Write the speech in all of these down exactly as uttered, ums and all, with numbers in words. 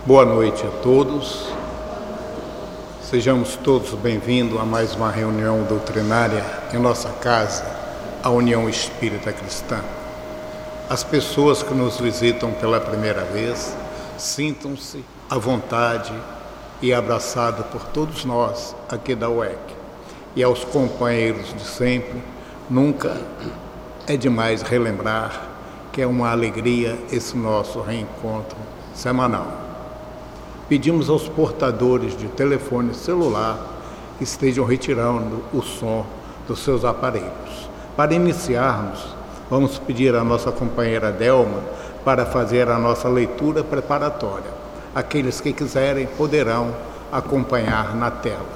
Boa noite a todos. Sejamos todos bem-vindos a mais uma reunião doutrinária em nossa casa, a União Espírita Cristã. As pessoas que nos visitam pela primeira vez, sintam-se à vontade e abraçados por todos nós aqui da U E C. E aos companheiros de sempre, nunca é demais relembrar que é uma alegria esse nosso reencontro semanal. Pedimos aos portadores de telefone celular que estejam retirando o som dos seus aparelhos. Para iniciarmos, vamos pedir à nossa companheira Delma para fazer a nossa leitura preparatória. Aqueles que quiserem poderão acompanhar na tela.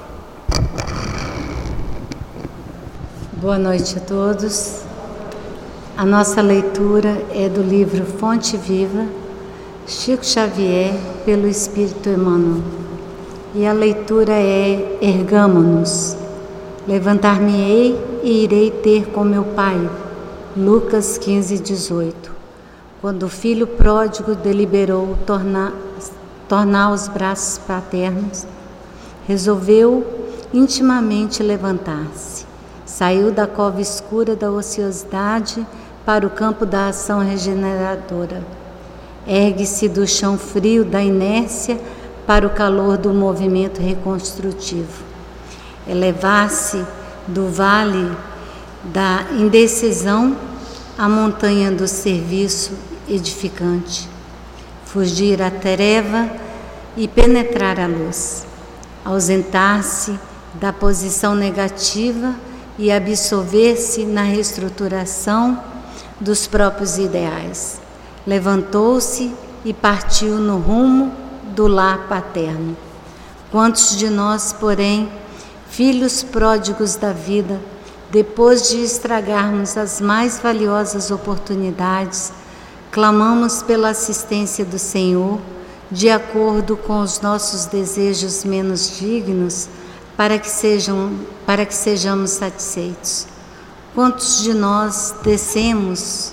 Boa noite a todos. A nossa leitura é do livro Fonte Viva, Chico Xavier, pelo Espírito Emmanuel. E a leitura é: Ergamo-nos, levantar-me-ei e irei ter com meu Pai. Lucas quinze, dezoito. Quando o filho pródigo deliberou tornar, tornar os braços paternos, resolveu intimamente levantar-se. Saiu da cova escura da ociosidade para o campo da ação regeneradora. Ergue-se do chão frio da inércia para o calor do movimento reconstrutivo. Elevar-se do vale da indecisão à montanha do serviço edificante. Fugir à treva e penetrar a luz. Ausentar-se da posição negativa e absolver-se na reestruturação dos próprios ideais. Levantou-se e partiu no rumo do lar paterno. Quantos de nós, porém, filhos pródigos da vida, depois de estragarmos as mais valiosas oportunidades, clamamos pela assistência do Senhor, de acordo com os nossos desejos menos dignos, para que sejam, para que sejamos satisfeitos? Quantos de nós descemos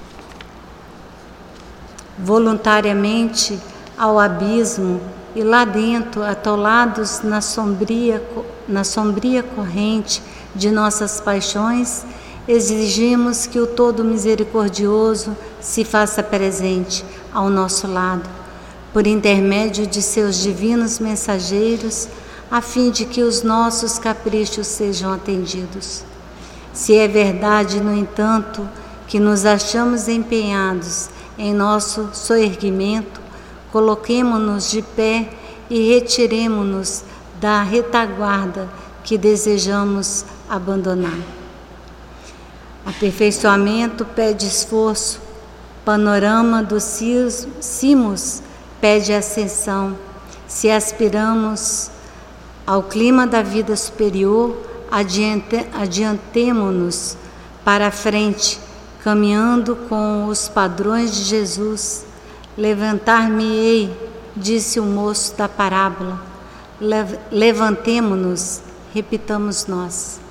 voluntariamente ao abismo e lá dentro, atolados na sombria, na sombria corrente de nossas paixões, exigimos que o Todo Misericordioso se faça presente ao nosso lado, por intermédio de seus divinos mensageiros, a fim de que os nossos caprichos sejam atendidos. Se é verdade, no entanto, que nos achamos empenhados em nosso soerguimento, coloquemo-nos de pé e retiremo-nos da retaguarda que desejamos abandonar. Aperfeiçoamento pede esforço, panorama dos cimos pede ascensão. Se aspiramos ao clima da vida superior, adiante, adiantemo-nos para a frente, caminhando com os padrões de Jesus. Levantar-me-ei, disse o moço da parábola. Levantemo-nos, repitamos nós.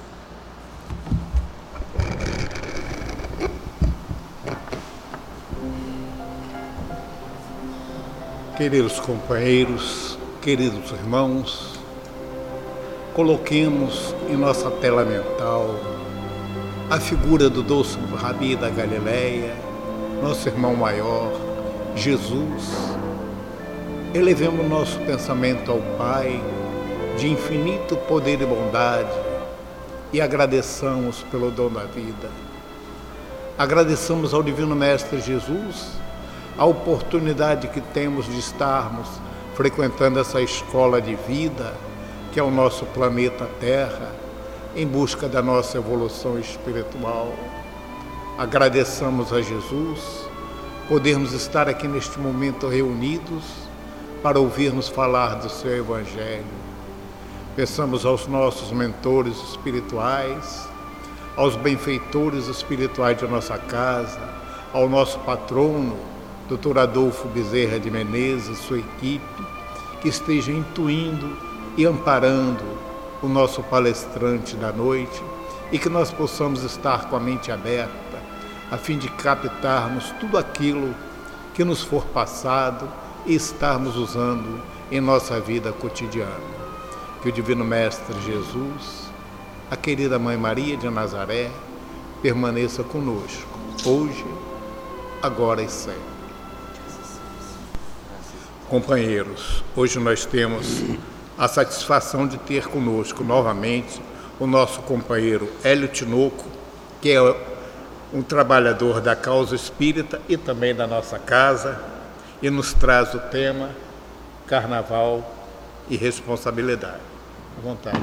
Queridos companheiros, queridos irmãos, coloquemos em nossa tela mental a figura do doce Rabi da Galileia, nosso irmão maior, Jesus. Elevemos nosso pensamento ao Pai, de infinito poder e bondade, e agradeçamos pelo dom da vida. Agradeçamos ao Divino Mestre Jesus a oportunidade que temos de estarmos frequentando essa escola de vida, que é o nosso planeta Terra, em busca da nossa evolução espiritual. Agradeçamos a Jesus podermos estar aqui neste momento reunidos para ouvirmos falar do seu Evangelho. Peçamos aos nossos mentores espirituais, aos benfeitores espirituais de nossa casa, ao nosso patrono, doutor Adolfo Bezerra de Menezes e sua equipe, que esteja intuindo e amparando o nosso palestrante da noite, e que nós possamos estar com a mente aberta, a fim de captarmos tudo aquilo que nos for passado e estarmos usando em nossa vida cotidiana. Que o Divino Mestre Jesus, a querida Mãe Maria de Nazaré, permaneça conosco, hoje, agora e sempre. Companheiros, hoje nós temos a satisfação de ter conosco novamente o nosso companheiro Hélio Tinoco, que é um trabalhador da causa espírita e também da nossa casa, e nos traz o tema Carnaval e Responsabilidade. À vontade.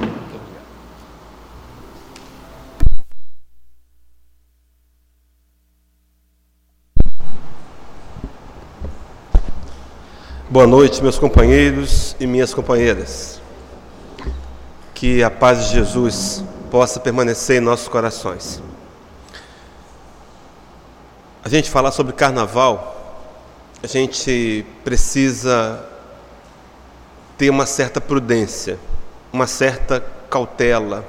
Boa noite, meus companheiros e minhas companheiras. Que a paz de Jesus possa permanecer em nossos corações. A gente falar sobre carnaval, a gente precisa ter uma certa prudência, uma certa cautela,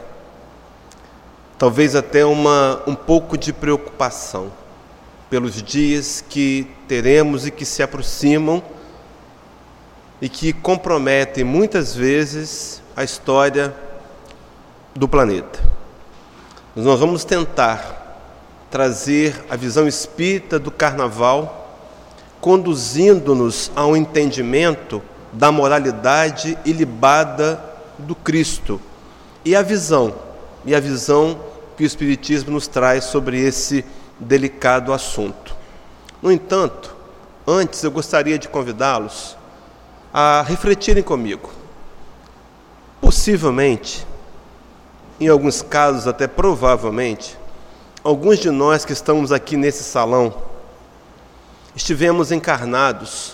talvez até uma, um pouco de preocupação pelos dias que teremos e que se aproximam e que comprometem muitas vezes a história do planeta. Nós vamos tentar trazer a visão espírita do carnaval, conduzindo-nos a um entendimento da moralidade ilibada do Cristo e a visão, e a visão que o Espiritismo nos traz sobre esse delicado assunto. No entanto, antes eu gostaria de convidá-los a refletirem comigo. Possivelmente, em alguns casos até provavelmente, alguns de nós que estamos aqui nesse salão estivemos encarnados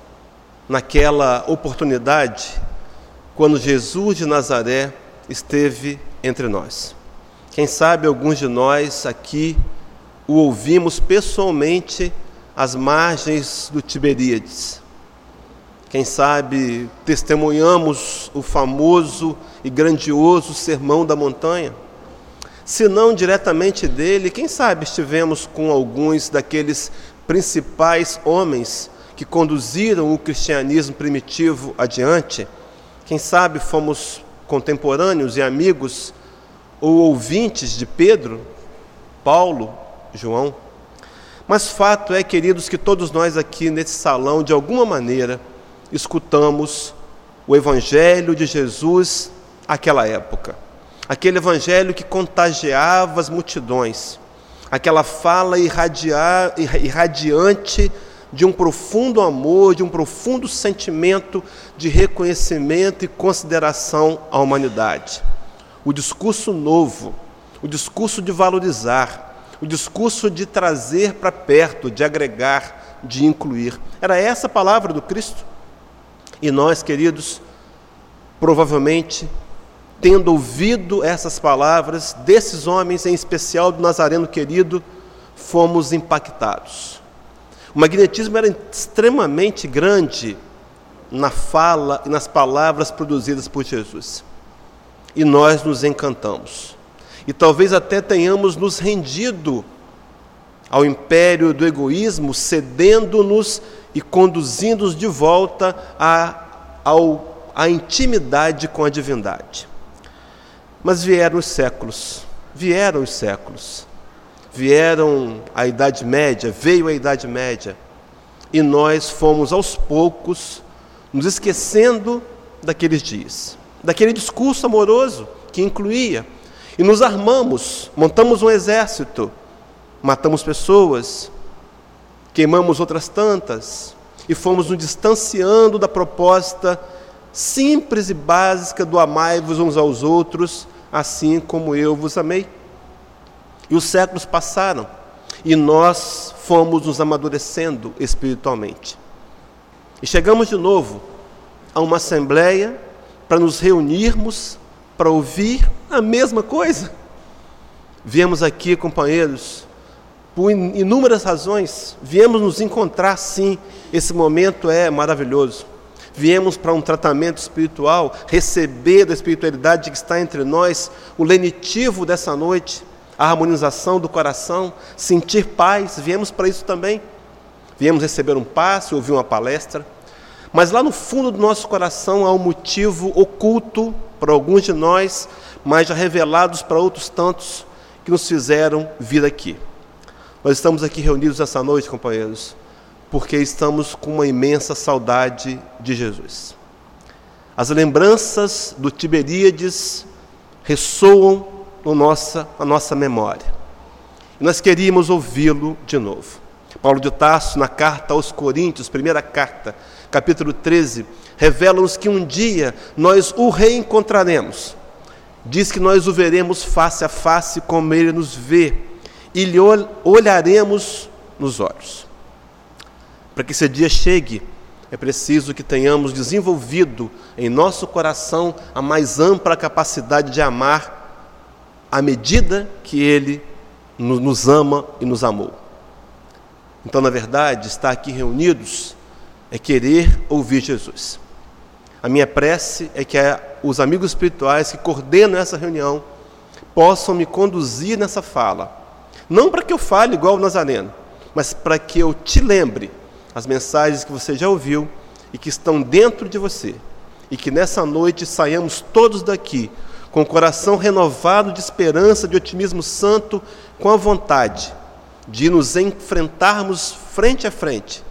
naquela oportunidade quando Jesus de Nazaré esteve entre nós. Quem sabe alguns de nós aqui o ouvimos pessoalmente às margens do Tiberíades. Quem sabe testemunhamos o famoso e grandioso Sermão da Montanha. Se não diretamente dele, quem sabe estivemos com alguns daqueles principais homens que conduziram o cristianismo primitivo adiante. Quem sabe fomos contemporâneos e amigos ou ouvintes de Pedro, Paulo, João. Mas fato é, queridos, que todos nós aqui nesse salão, de alguma maneira, escutamos o Evangelho de Jesus naquela época. Aquele Evangelho que contagiava as multidões. Aquela fala irradia, irradiante de um profundo amor, de um profundo sentimento de reconhecimento e consideração à humanidade. O discurso novo, o discurso de valorizar, o discurso de trazer para perto, de agregar, de incluir. Era essa a palavra do Cristo. E nós, queridos, provavelmente, tendo ouvido essas palavras desses homens, em especial do Nazareno querido, fomos impactados. O magnetismo era extremamente grande na fala e nas palavras produzidas por Jesus. E nós nos encantamos. E talvez até tenhamos nos rendido ao império do egoísmo, cedendo-nos e conduzindo-nos de volta à, ao, à intimidade com a divindade. Mas vieram os séculos, vieram os séculos, vieram a Idade Média, veio a Idade Média, e nós fomos aos poucos nos esquecendo daqueles dias, daquele discurso amoroso que incluía, e nos armamos, montamos um exército, matamos pessoas, queimamos outras tantas, e fomos nos distanciando da proposta simples e básica do amai-vos uns aos outros, assim como eu vos amei. E os séculos passaram, e nós fomos nos amadurecendo espiritualmente. E chegamos de novo a uma assembleia para nos reunirmos, para ouvir a mesma coisa. Viemos aqui, companheiros, por inúmeras razões, viemos nos encontrar, sim, esse momento é maravilhoso. Viemos para um tratamento espiritual, receber da espiritualidade que está entre nós, o lenitivo dessa noite, a harmonização do coração, sentir paz, viemos para isso também. Viemos receber um passe, ouvir uma palestra, Mas lá no fundo do nosso coração há um motivo oculto para alguns de nós, mas já revelados para outros tantos que nos fizeram vir aqui. Nós estamos aqui reunidos essa noite, companheiros, porque estamos com uma imensa saudade de Jesus. As lembranças do Tiberíades ressoam no nossa, na nossa memória. E nós queríamos ouvi-lo de novo. Paulo de Tarso, na carta aos Coríntios, primeira carta, capítulo treze, revela-nos que um dia nós o reencontraremos. Diz que nós o veremos face a face como ele nos vê, e lhe olharemos nos olhos. Para que esse dia chegue, é preciso que tenhamos desenvolvido em nosso coração a mais ampla capacidade de amar à medida que ele nos ama e nos amou. Então, na verdade, estar aqui reunidos é querer ouvir Jesus. A minha prece é que os amigos espirituais que coordenam essa reunião possam me conduzir nessa fala. Não para que eu fale igual o Nazareno, mas para que eu te lembre as mensagens que você já ouviu e que estão dentro de você. E que nessa noite saiamos todos daqui com o coração renovado de esperança, de otimismo santo, com a vontade de nos enfrentarmos frente a frente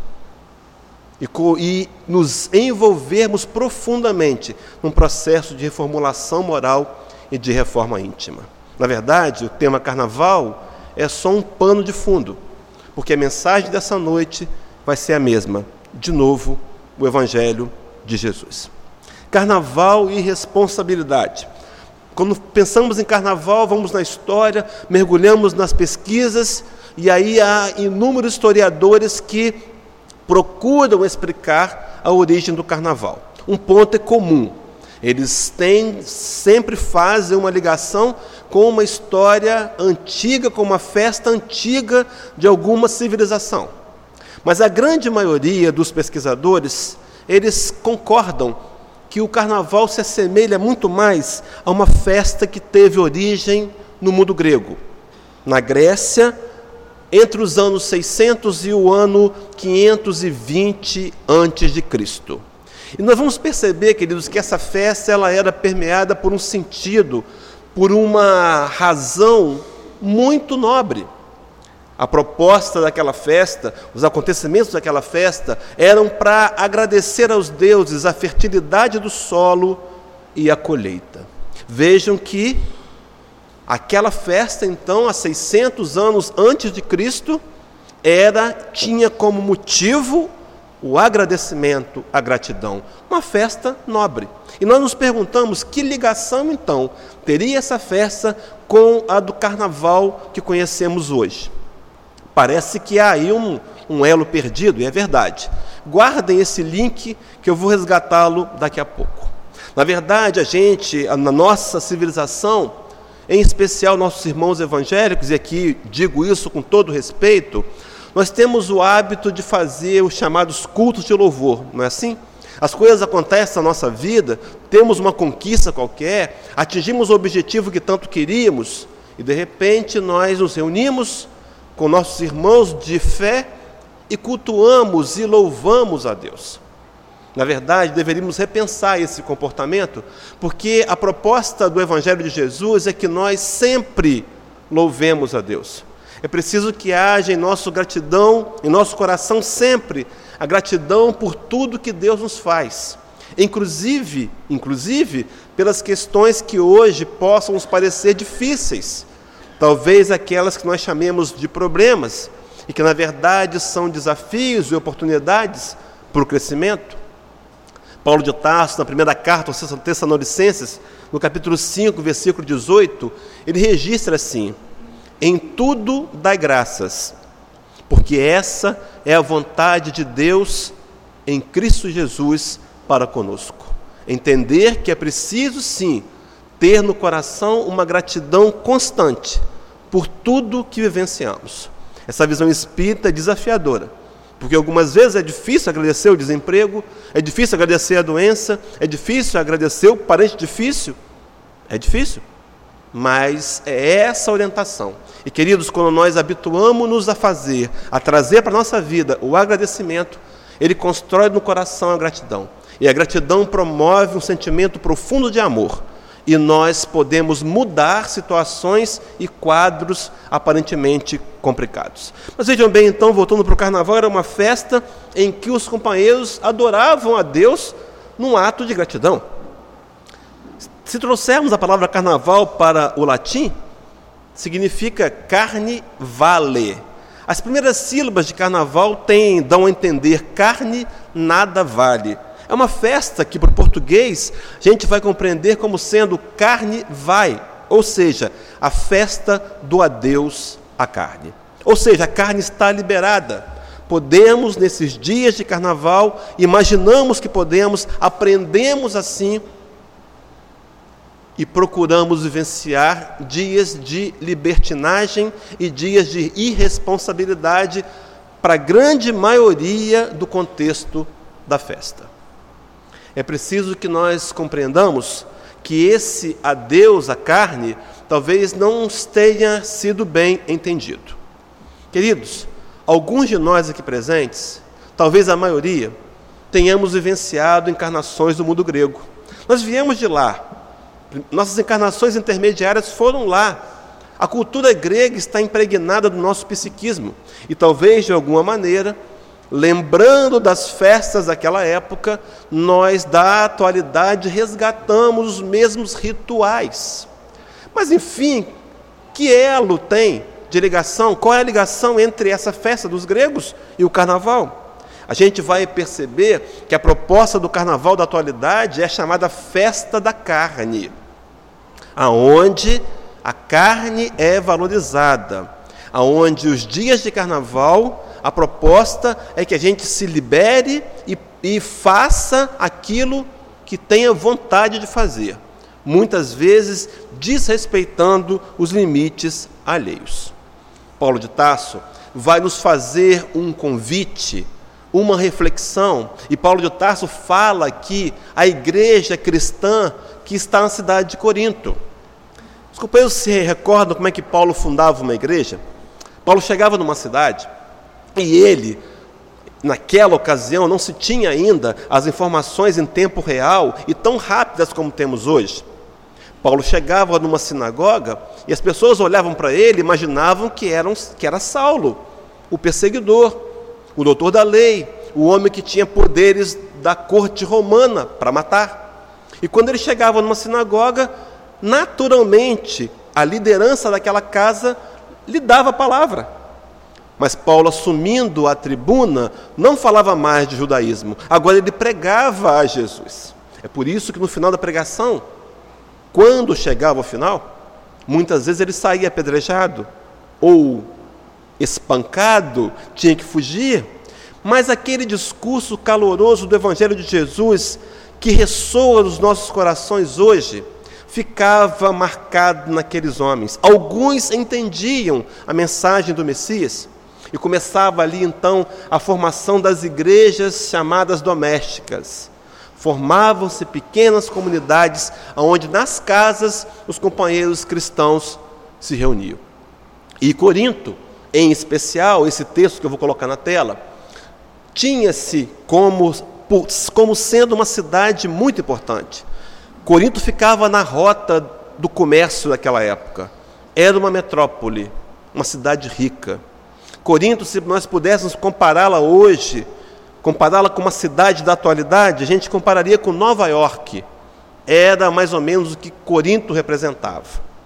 e, e nos envolvermos profundamente num processo de reformulação moral e de reforma íntima. Na verdade, o tema carnaval é só um pano de fundo, porque a mensagem dessa noite vai ser a mesma, de novo, o Evangelho de Jesus. Carnaval e responsabilidade. Quando pensamos em carnaval, vamos na história, mergulhamos nas pesquisas, e aí há inúmeros historiadores que procuram explicar a origem do carnaval. Um ponto é comum: eles têm, sempre fazem uma ligação com uma história antiga, com uma festa antiga de alguma civilização. Mas a grande maioria dos pesquisadores, eles concordam que o carnaval se assemelha muito mais a uma festa que teve origem no mundo grego. Na Grécia, entre os anos seiscentos e o ano quinhentos e vinte antes de Cristo. E nós vamos perceber, queridos, que essa festa ela era permeada por um sentido, por uma razão muito nobre. A proposta daquela festa, os acontecimentos daquela festa, eram para agradecer aos deuses a fertilidade do solo e a colheita. Vejam que aquela festa, então, há seiscentos anos antes de Cristo, era, tinha como motivo o agradecimento, a gratidão. Uma festa nobre. E nós nos perguntamos que ligação, então, teria essa festa com a do carnaval que conhecemos hoje. Parece que há aí um, um elo perdido, e é verdade. Guardem esse link que eu vou resgatá-lo daqui a pouco. Na verdade, a gente, na nossa civilização, em especial nossos irmãos evangélicos, e aqui digo isso com todo respeito, nós temos o hábito de fazer os chamados cultos de louvor, não é assim? As coisas acontecem na nossa vida, temos uma conquista qualquer, atingimos o objetivo que tanto queríamos, e de repente nós nos reunimos com nossos irmãos de fé e cultuamos e louvamos a Deus. Na verdade, deveríamos repensar esse comportamento, porque a proposta do Evangelho de Jesus é que nós sempre louvemos a Deus. É preciso que haja em nossa gratidão, em nosso coração sempre, a gratidão por tudo que Deus nos faz. Inclusive, inclusive, pelas questões que hoje possam nos parecer difíceis. Talvez aquelas que nós chamemos de problemas, e que na verdade são desafios e oportunidades para o crescimento. Paulo de Tarso, na primeira carta aos Tessalonicenses, no capítulo cinco, versículo dezoito, ele registra assim: em tudo dai graças, porque essa é a vontade de Deus em Cristo Jesus para conosco. Entender que é preciso sim ter no coração uma gratidão constante por tudo que vivenciamos. Essa visão espírita é desafiadora, porque algumas vezes é difícil agradecer o desemprego, é difícil agradecer a doença, é difícil agradecer o parente difícil, é difícil, mas é essa a orientação. E queridos, quando nós habituamos-nos a fazer, a trazer para a nossa vida o agradecimento, ele constrói no coração a gratidão. E a gratidão promove um sentimento profundo de amor. E nós podemos mudar situações e quadros aparentemente complicados. Mas vejam bem, então, voltando para o carnaval, era uma festa em que os companheiros adoravam a Deus num ato de gratidão. Se trouxermos a palavra carnaval para o latim, significa carne vale. As primeiras sílabas de carnaval têm, dão a entender carne nada vale. É uma festa que, para o português, a gente vai compreender como sendo carne vai, ou seja, a festa do adeus à carne. Ou seja, a carne está liberada. Podemos, nesses dias de carnaval, imaginamos que podemos, aprendemos assim e procuramos vivenciar dias de libertinagem e dias de irresponsabilidade para a grande maioria do contexto da festa. É preciso que nós compreendamos que esse adeus à carne talvez não tenha sido bem entendido. Queridos, alguns de nós aqui presentes, talvez a maioria, tenhamos vivenciado encarnações do mundo grego. Nós viemos de lá. Nossas encarnações intermediárias foram lá. A cultura grega está impregnada do nosso psiquismo. E talvez, de alguma maneira, lembrando das festas daquela época, nós, da atualidade, resgatamos os mesmos rituais. Mas, enfim, que elo tem de ligação? Qual é a ligação entre essa festa dos gregos e o carnaval? A gente vai perceber que a proposta do carnaval da atualidade é chamada festa da carne, aonde a carne é valorizada, aonde os dias de carnaval, a proposta é que a gente se libere e, e faça aquilo que tenha vontade de fazer, muitas vezes desrespeitando os limites alheios. Paulo de Tarso vai nos fazer um convite, uma reflexão, e Paulo de Tarso fala aqui a igreja cristã que está na cidade de Corinto. Os companheiros se recordam como é que Paulo fundava uma igreja? Paulo chegava numa cidade e ele, naquela ocasião, não se tinha ainda as informações em tempo real e tão rápidas como temos hoje. Paulo chegava numa sinagoga e as pessoas olhavam para ele e imaginavam que, eram, que era Saulo, o perseguidor, o doutor da lei, o homem que tinha poderes da corte romana para matar. E quando ele chegava numa sinagoga, naturalmente, a liderança daquela casa lhe dava a palavra. Mas Paulo, assumindo a tribuna, não falava mais de judaísmo. Agora ele pregava a Jesus. É por isso que no final da pregação, quando chegava ao final, muitas vezes ele saía apedrejado ou espancado, tinha que fugir. Mas aquele discurso caloroso do Evangelho de Jesus, que ressoa nos nossos corações hoje, ficava marcado naqueles homens. Alguns entendiam a mensagem do Messias e começava ali então a formação das igrejas chamadas domésticas. Formavam-se pequenas comunidades onde nas casas os companheiros cristãos se reuniam. E Corinto, em especial, esse texto que eu vou colocar na tela, tinha-se como, como sendo uma cidade muito importante. Corinto ficava na rota do comércio daquela época. Era uma metrópole, uma cidade rica. Corinto, se nós pudéssemos compará-la hoje, compará-la com uma cidade da atualidade, a gente compararia com Nova York. Era mais ou menos o que Corinto representava.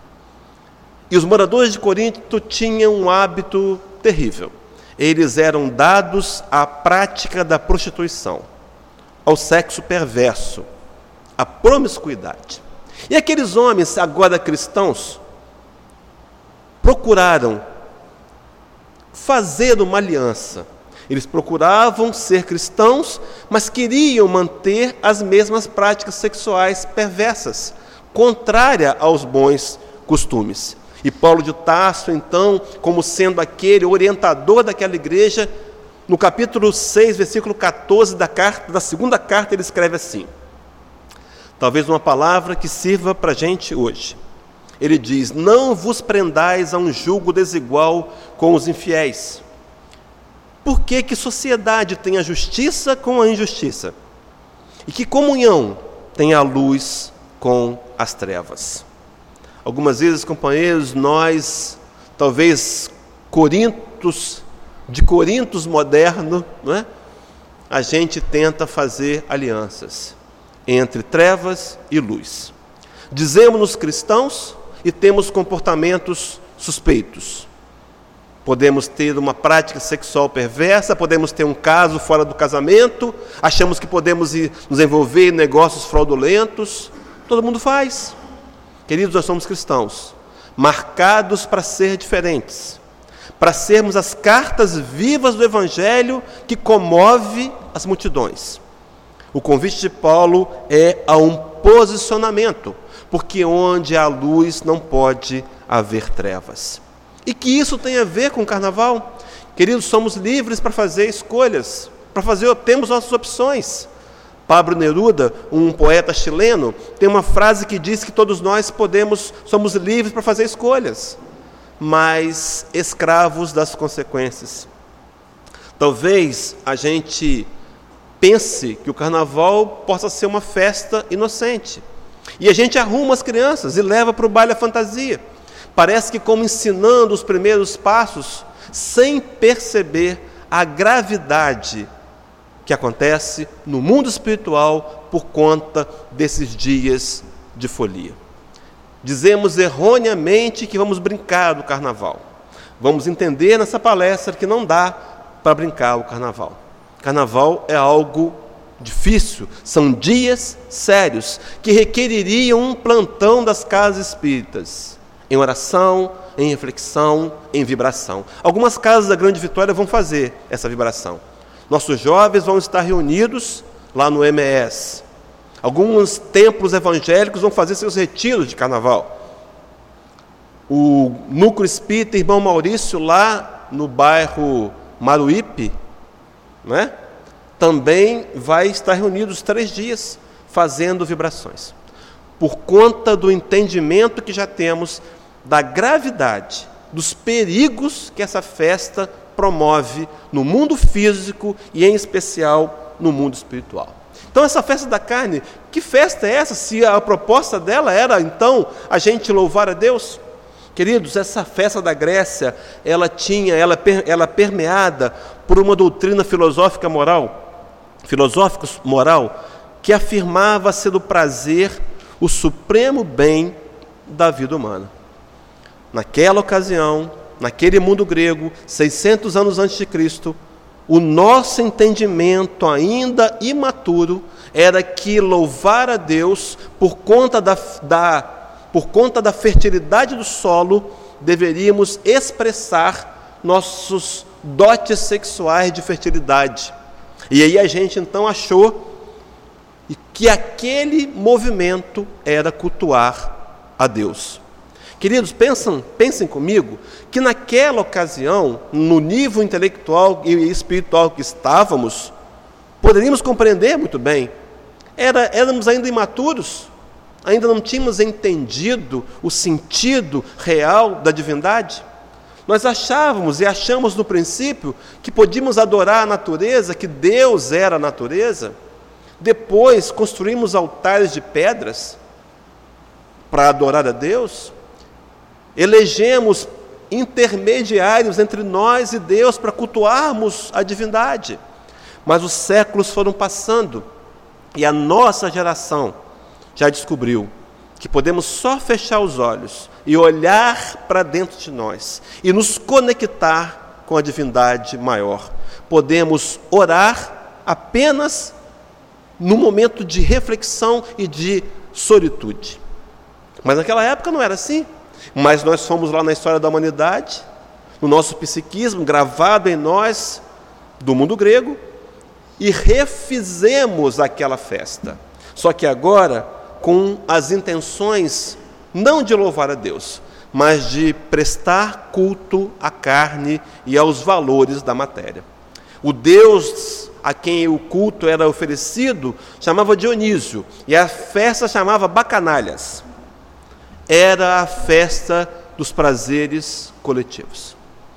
E os moradores de Corinto tinham um hábito terrível. Eles eram dados à prática da prostituição, ao sexo perverso, à promiscuidade. E aqueles homens, agora cristãos, procuraram fazer uma aliança. Eles procuravam ser cristãos, mas queriam manter as mesmas práticas sexuais perversas, contrária aos bons costumes. E Paulo de Tarso, então, como sendo aquele orientador daquela igreja, no capítulo seis, versículo catorze da, carta, da segunda carta, ele escreve assim, talvez uma palavra que sirva para a gente hoje. Ele diz, não vos prendais a um jugo desigual com os infiéis. Por que que sociedade tem a justiça com a injustiça? E que comunhão tem a luz com as trevas? Algumas vezes, companheiros, nós, talvez Corintos, de Corintos moderno, não é? A gente tenta fazer alianças entre trevas e luz. Dizemos-nos cristãos e temos comportamentos suspeitos. Podemos ter uma prática sexual perversa, podemos ter um caso fora do casamento, achamos que podemos ir, nos envolver em negócios fraudulentos. Todo mundo faz. Queridos, nós somos cristãos, marcados para ser diferentes, para sermos as cartas vivas do Evangelho que comove as multidões. O convite de Paulo é a um posicionamento, porque onde há luz não pode haver trevas. E que isso tem a ver com o carnaval? Queridos, somos livres para fazer escolhas, para fazer, temos nossas opções. Pablo Neruda, um poeta chileno, tem uma frase que diz que todos nós podemos, somos livres para fazer escolhas, mas escravos das consequências. Talvez a gente pense que o carnaval possa ser uma festa inocente, e a gente arruma as crianças e leva para o baile a fantasia. Parece que como ensinando os primeiros passos, sem perceber a gravidade que acontece no mundo espiritual por conta desses dias de folia. Dizemos erroneamente que vamos brincar do carnaval. Vamos entender nessa palestra que não dá para brincar o carnaval. Carnaval é algo difícil, são dias sérios que requereriam um plantão das casas espíritas, em oração, em reflexão, em vibração. Algumas casas da Grande Vitória vão fazer essa vibração. Nossos jovens vão estar reunidos lá no M E S. Alguns templos evangélicos vão fazer seus retiros de carnaval. O Núcleo Espírita Irmão Maurício, lá no bairro Maruípe, né, também vai estar reunido os três dias fazendo vibrações. Por conta do entendimento que já temos da gravidade, dos perigos que essa festa promove no mundo físico e, em especial, no mundo espiritual. Então, essa festa da carne, que festa é essa? Se a proposta dela era, então, a gente louvar a Deus? Queridos, essa festa da Grécia, ela tinha, ela, ela permeada por uma doutrina filosófica moral, filosófica moral, que afirmava ser o prazer o supremo bem da vida humana. Naquela ocasião, naquele mundo grego, seiscentos anos antes de Cristo, o nosso entendimento ainda imaturo era que louvar a Deus por conta da, da, por conta da fertilidade do solo, deveríamos expressar nossos dotes sexuais de fertilidade. E aí a gente então achou que aquele movimento era cultuar a Deus. Queridos, pensam, pensem comigo que naquela ocasião, no nível intelectual e espiritual que estávamos, poderíamos compreender muito bem. Era, éramos ainda imaturos, ainda não tínhamos entendido o sentido real da divindade. Nós achávamos e achamos no princípio que podíamos adorar a natureza, que Deus era a natureza. Depois construímos altares de pedras para adorar a Deus. Elegemos intermediários entre nós e Deus para cultuarmos a divindade. Mas os séculos foram passando e a nossa geração já descobriu que podemos só fechar os olhos e olhar para dentro de nós e nos conectar com a divindade maior. Podemos orar apenas no momento de reflexão e de solitude. Mas naquela época não era assim. Mas nós fomos lá na história da humanidade, no nosso psiquismo, gravado em nós, do mundo grego, e refizemos aquela festa. Só que agora, com as intenções, não de louvar a Deus, mas de prestar culto à carne e aos valores da matéria. O Deus a quem o culto era oferecido chamava Dionísio, e a festa chamava Bacanalhas. Era a festa dos prazeres coletivos.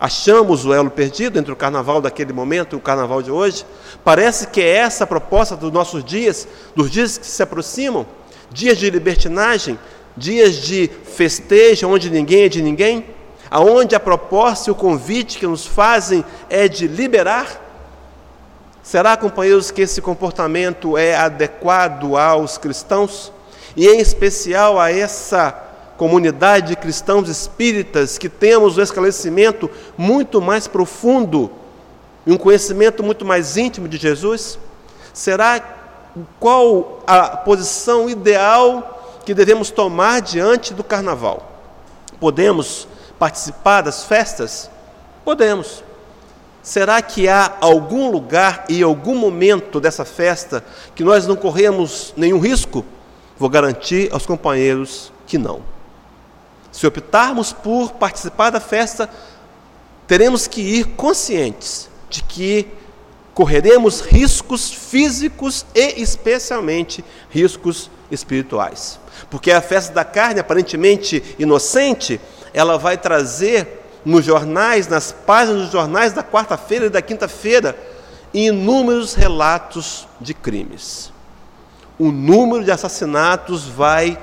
achamos o elo perdido entre o carnaval daquele momento e o carnaval de hoje. Parece que é essa a proposta dos nossos dias, dos dias que se aproximam, dias de libertinagem, dias de festejo onde ninguém é de ninguém, aonde a proposta e o convite que nos fazem é de liberar. Será, companheiros, que esse comportamento é adequado aos cristãos, e em especial a essa comunidade de cristãos espíritas que temos um esclarecimento muito mais profundo e um conhecimento muito mais íntimo de Jesus? Será qual a posição ideal que devemos tomar diante do carnaval? Podemos participar das festas? Podemos. Será que há algum lugar e algum momento dessa festa que nós não corremos nenhum risco? Vou garantir aos companheiros que não. Se optarmos por participar da festa, teremos que ir conscientes de que correremos riscos físicos e especialmente riscos espirituais. Porque a festa da carne, aparentemente inocente, ela vai trazer nos jornais, nas páginas dos jornais da quarta-feira e da quinta-feira, inúmeros relatos de crimes. O número de assassinatos vai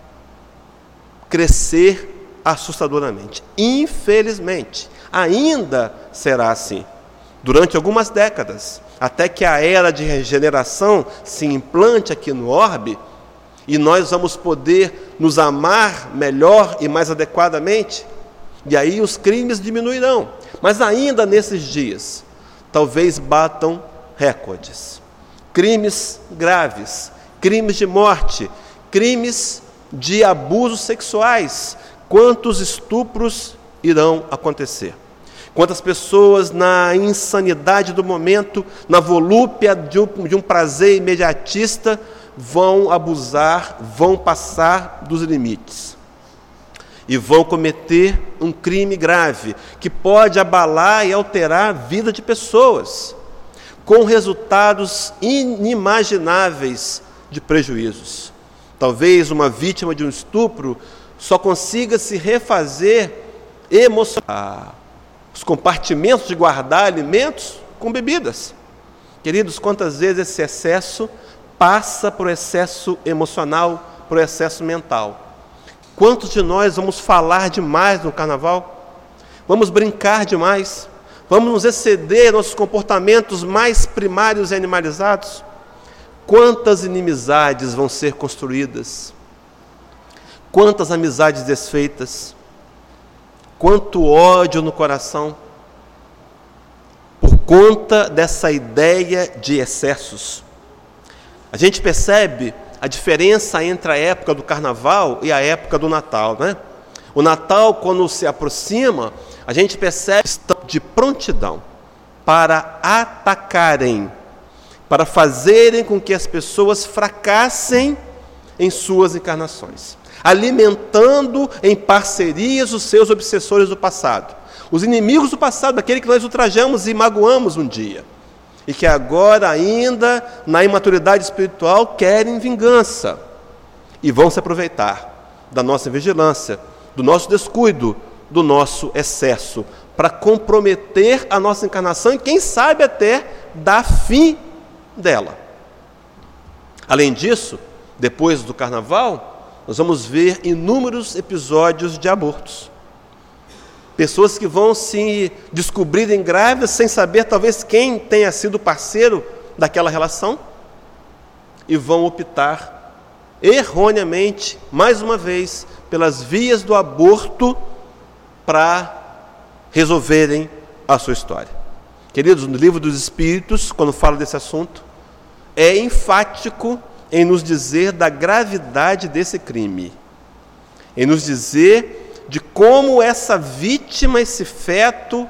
crescer assustadoramente. Infelizmente, ainda será assim. Durante algumas décadas, até que a era de regeneração se implante aqui no orbe, e nós vamos poder nos amar melhor e mais adequadamente, e aí os crimes diminuirão. Mas ainda nesses dias, talvez batam recordes. Crimes graves, crimes de morte, crimes de abusos sexuais. Quantos estupros irão acontecer? Quantas pessoas na insanidade do momento, na volúpia de um, de um prazer imediatista, vão abusar, vão passar dos limites e vão cometer um crime grave que pode abalar e alterar a vida de pessoas, com resultados inimagináveis de prejuízos. Talvez uma vítima de um estupro só consiga se refazer emocionalmente. Os compartimentos de guardar alimentos com bebidas. Queridos, quantas vezes esse excesso passa por excesso emocional, por excesso mental? Quantos de nós vamos falar demais no carnaval? Vamos brincar demais? Vamos nos exceder nossos comportamentos mais primários e animalizados? Quantas inimizades vão ser construídas? Quantas amizades desfeitas? Quanto ódio no coração, por conta dessa ideia de excessos. A gente percebe a diferença entre a época do carnaval e a época do Natal, né? O Natal, quando se aproxima, a gente percebe de prontidão para atacarem, para fazerem com que as pessoas fracassem em suas encarnações, alimentando em parcerias os seus obsessores do passado, os inimigos do passado, aquele que nós ultrajamos e magoamos um dia, e que agora ainda, na imaturidade espiritual, querem vingança, e vão se aproveitar da nossa vigilância, do nosso descuido, do nosso excesso, para comprometer a nossa encarnação e, quem sabe, até dar fim dela. Além disso, depois do carnaval, nós vamos ver inúmeros episódios de abortos. Pessoas que vão se descobrirem grávidas sem saber talvez quem tenha sido parceiro daquela relação e vão optar erroneamente, mais uma vez, pelas vias do aborto para resolverem a sua história. Queridos, no Livro dos Espíritos, quando fala desse assunto, é enfático em nos dizer da gravidade desse crime, em nos dizer de como essa vítima, esse feto,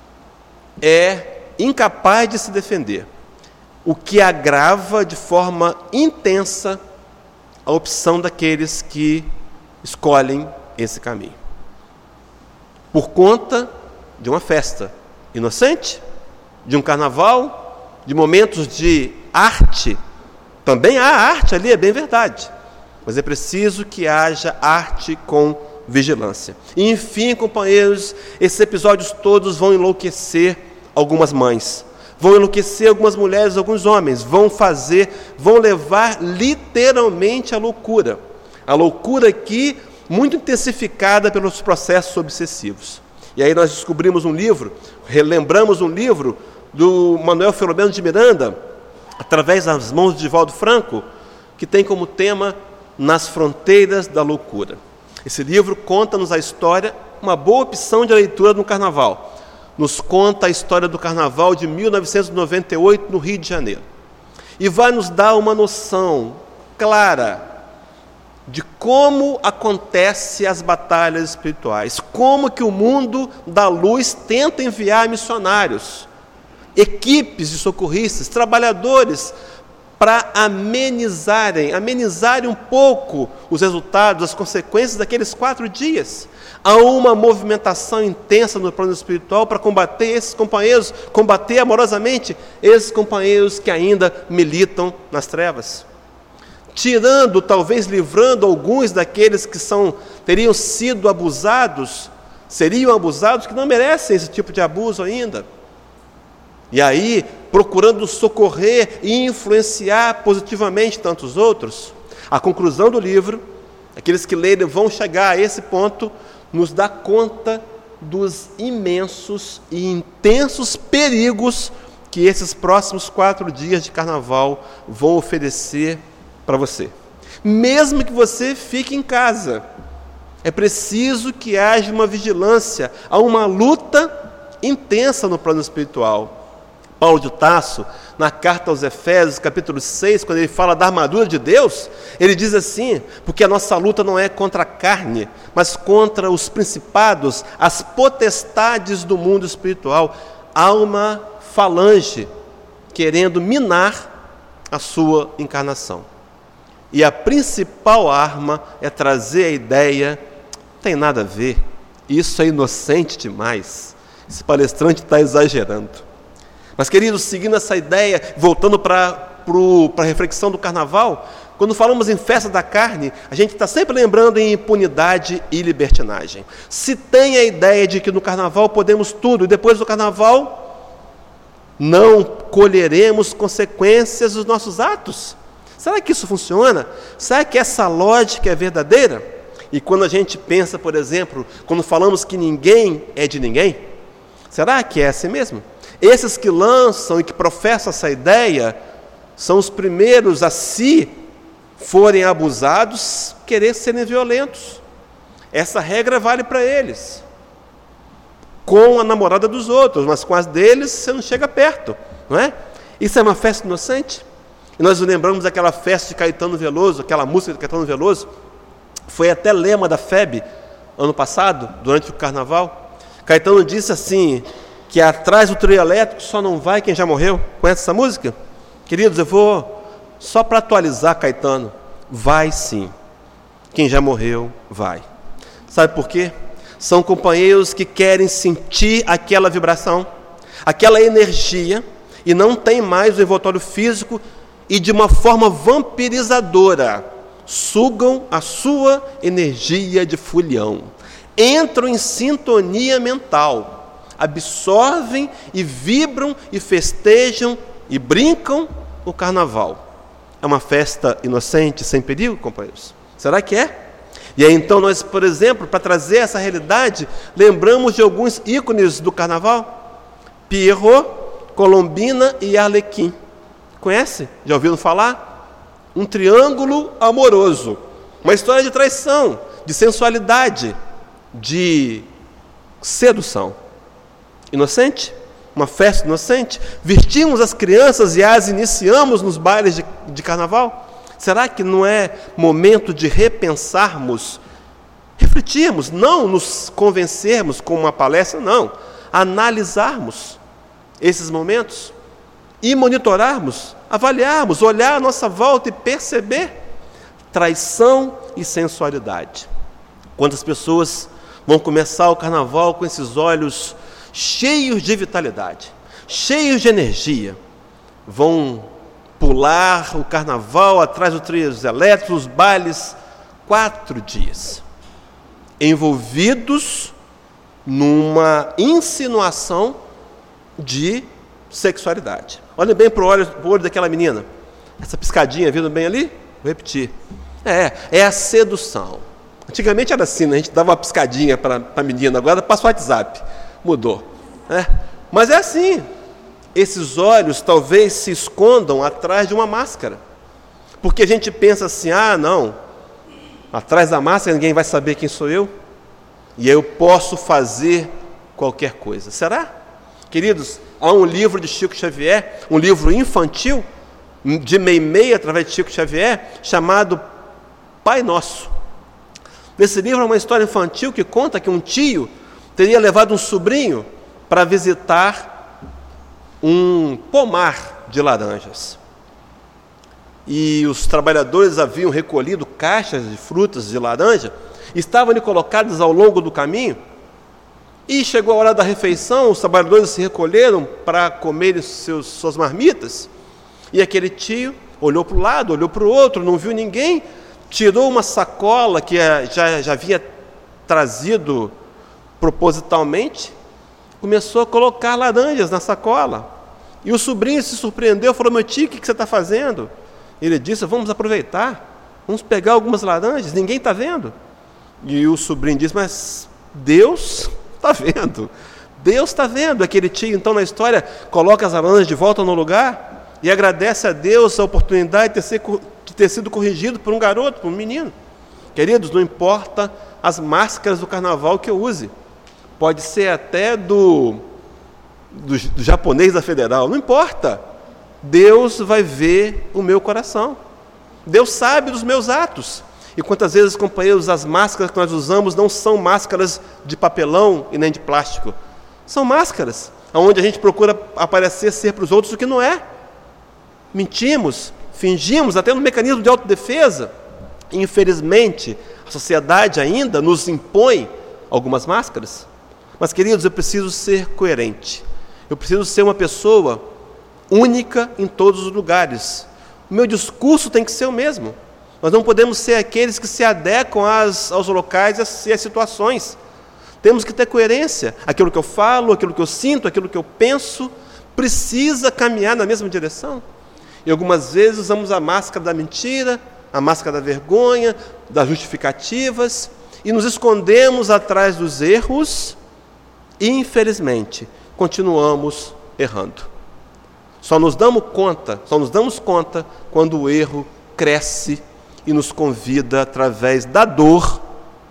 é incapaz de se defender, o que agrava de forma intensa a opção daqueles que escolhem esse caminho. Por conta de uma festa inocente, de um carnaval, de momentos de arte. Também há arte ali, é bem verdade, mas é preciso que haja arte com vigilância. E, enfim, companheiros, esses episódios todos vão enlouquecer algumas mães, vão enlouquecer algumas mulheres, alguns homens, vão fazer, vão levar literalmente à loucura. A loucura aqui, muito intensificada pelos processos obsessivos. E aí nós descobrimos um livro, relembramos um livro do Manuel Filomeno de Miranda, através das mãos de Divaldo Franco, que tem como tema Nas Fronteiras da Loucura. Esse livro conta-nos a história, uma boa opção de leitura no Carnaval. Nos conta a história do Carnaval de mil novecentos e noventa e oito no Rio de Janeiro. E vai nos dar uma noção clara de como acontecem as batalhas espirituais, como que o mundo da luz tenta enviar missionários, equipes de socorristas, trabalhadores, para amenizarem, amenizarem um pouco os resultados, as consequências daqueles quatro dias. Há uma movimentação intensa no plano espiritual para combater esses companheiros, combater amorosamente esses companheiros que ainda militam nas trevas. Tirando, talvez livrando alguns daqueles que são, teriam sido abusados, seriam abusados, que não merecem esse tipo de abuso ainda. E aí, procurando socorrer e influenciar positivamente tantos outros. A conclusão do livro, aqueles que lerem vão chegar a esse ponto, nos dá conta dos imensos e intensos perigos que esses próximos quatro dias de carnaval vão oferecer para você. Mesmo que você fique em casa, é preciso que haja uma vigilância, há uma luta intensa no plano espiritual. Paulo de Tarso, na carta aos Efésios, capítulo seis, quando ele fala da armadura de Deus, ele diz assim, porque a nossa luta não é contra a carne, mas contra os principados, as potestades do mundo espiritual. Há uma falange querendo minar a sua encarnação. E a principal arma é trazer a ideia, não tem nada a ver, isso é inocente demais, esse palestrante está exagerando. Mas, queridos, seguindo essa ideia, voltando para a reflexão do carnaval, quando falamos em festa da carne, a gente está sempre lembrando em impunidade e libertinagem. Se tem a ideia de que no carnaval podemos tudo, e depois do carnaval não colheremos consequências dos nossos atos. Será que isso funciona? Será que essa lógica é verdadeira? E quando a gente pensa, por exemplo, quando falamos que ninguém é de ninguém, será que é assim mesmo? Esses que lançam e que professam essa ideia são os primeiros a, se forem abusados, querer serem violentos. Essa regra vale para eles. Com a namorada dos outros, mas com as deles você não chega perto, não é? Isso é uma festa inocente? E nós lembramos daquela festa de Caetano Veloso, aquela música de Caetano Veloso, foi até lema da F E B ano passado, durante o carnaval. Caetano disse assim, que atrás do trio elétrico só não vai quem já morreu. Conhece essa música? Queridos, eu vou, só para atualizar Caetano, vai sim. Quem já morreu, vai. Sabe por quê? São companheiros que querem sentir aquela vibração, aquela energia, e não tem mais o envoltório físico, e de uma forma vampirizadora, sugam a sua energia de folião. Entram em sintonia mental, absorvem e vibram e festejam e brincam o carnaval. É uma festa inocente, sem perigo, companheiros? Será que é? E aí então nós, por exemplo, para trazer essa realidade, lembramos de alguns ícones do carnaval. Pierrot, Colombina e Arlequim. Conhece? Já ouviram falar? Um triângulo amoroso. Uma história de traição, de sensualidade, de sedução. Inocente? Uma festa inocente? Vestimos as crianças e as iniciamos nos bailes de, de carnaval? Será que não é momento de repensarmos, refletirmos, não nos convencermos com uma palestra, não, analisarmos esses momentos e monitorarmos, avaliarmos, olhar à nossa volta e perceber traição e sensualidade. Quantas pessoas vão começar o carnaval com esses olhos cheios de vitalidade, cheios de energia, vão pular o carnaval atrás dos trios elétricos, os bailes, quatro dias. envolvidos numa insinuação de sexualidade. Olhem bem para o olho, pro olho daquela menina. Essa piscadinha, vindo bem ali? Vou repetir. É, é a sedução. Antigamente era assim, né? A gente dava uma piscadinha para a menina, agora passa o WhatsApp. Mudou. Né? Mas é assim. Esses olhos talvez se escondam atrás de uma máscara. Porque a gente pensa assim, ah, não, atrás da máscara ninguém vai saber quem sou eu. E aí eu posso fazer qualquer coisa. Será? Queridos, há um livro de Chico Xavier, um livro infantil, de Meimei, através de Chico Xavier, chamado Pai Nosso. Nesse livro é uma história infantil que conta que um tio teria levado um sobrinho para visitar um pomar de laranjas. E os trabalhadores haviam recolhido caixas de frutas de laranja, estavam ali colocadas ao longo do caminho, e chegou a hora da refeição, os trabalhadores se recolheram para comerem seus, suas marmitas, e aquele tio olhou para o lado, olhou para o outro, não viu ninguém, tirou uma sacola que já, já havia trazido propositalmente, começou a colocar laranjas na sacola. E o sobrinho se surpreendeu, falou, meu tio, o que você está fazendo? Ele disse, vamos aproveitar, vamos pegar algumas laranjas, ninguém está vendo. E o sobrinho disse, mas Deus está vendo, Deus está vendo. Aquele tio, então, na história, coloca as laranjas de volta no lugar e agradece a Deus a oportunidade de ter, ser, de ter sido corrigido por um garoto, por um menino. Queridos, não importa as máscaras do carnaval que eu use, pode ser até do, do, do japonês da Federal, não importa. Deus vai ver o meu coração. Deus sabe dos meus atos. E quantas vezes, companheiros, as máscaras que nós usamos não são máscaras de papelão e nem de plástico. São máscaras onde a gente procura aparecer ser para os outros o que não é. Mentimos, fingimos, até no mecanismo de autodefesa. Infelizmente, a sociedade ainda nos impõe algumas máscaras. Mas, queridos, eu preciso ser coerente. Eu preciso ser uma pessoa única em todos os lugares. O meu discurso tem que ser o mesmo. Nós não podemos ser aqueles que se adequam às, aos locais e às, às situações. Temos que ter coerência. Aquilo que eu falo, aquilo que eu sinto, aquilo que eu penso, precisa caminhar na mesma direção. E algumas vezes usamos a máscara da mentira, a máscara da vergonha, das justificativas, e nos escondemos atrás dos erros e, infelizmente, continuamos errando. Só nos damos conta, só nos damos conta quando o erro cresce e nos convida, através da dor,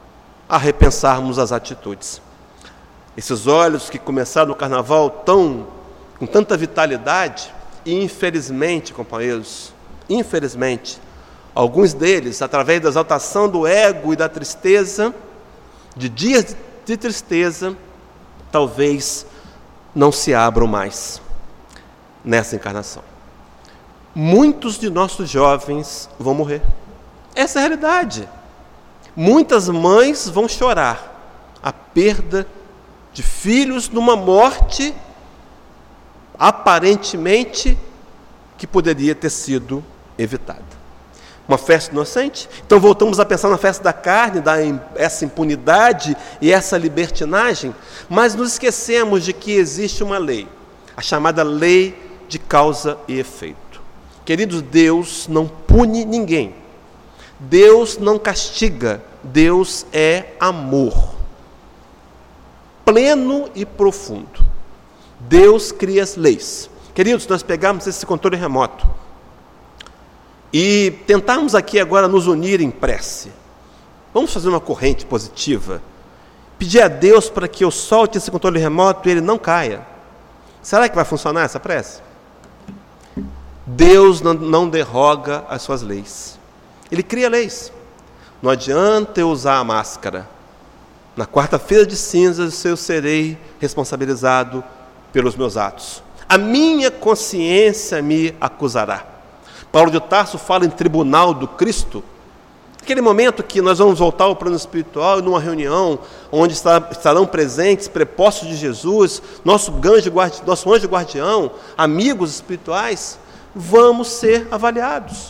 a repensarmos as atitudes. Esses olhos que começaram no carnaval tão, com tanta vitalidade, e infelizmente, companheiros, infelizmente, alguns deles, através da exaltação do ego e da tristeza, de dias de tristeza, talvez não se abram mais nessa encarnação. Muitos de nossos jovens vão morrer. Essa é a realidade. Muitas mães vão chorar a perda de filhos numa morte aparentemente que poderia ter sido evitada. Uma festa inocente? Então voltamos a pensar na festa da carne, da, essa impunidade e essa libertinagem, mas nos esquecemos de que existe uma lei, a chamada lei de causa e efeito. Queridos, Deus não pune ninguém. Deus não castiga. Deus é amor. Pleno e profundo. Deus cria as leis. Queridos, nós pegamos esse controle remoto e tentarmos aqui agora nos unir em prece. Vamos fazer uma corrente positiva. Pedir a Deus para que eu solte esse controle remoto e ele não caia. Será que vai funcionar essa prece? Deus não, não derroga as suas leis. Ele cria leis. Não adianta eu usar a máscara. Na quarta-feira de cinzas eu serei responsabilizado pelos meus atos. A minha consciência me acusará. Paulo de Tarso fala em tribunal do Cristo. Aquele momento que nós vamos voltar ao plano espiritual, numa reunião onde estarão presentes prepostos de Jesus, nosso anjo, guardi, nosso anjo guardião, amigos espirituais, vamos ser avaliados.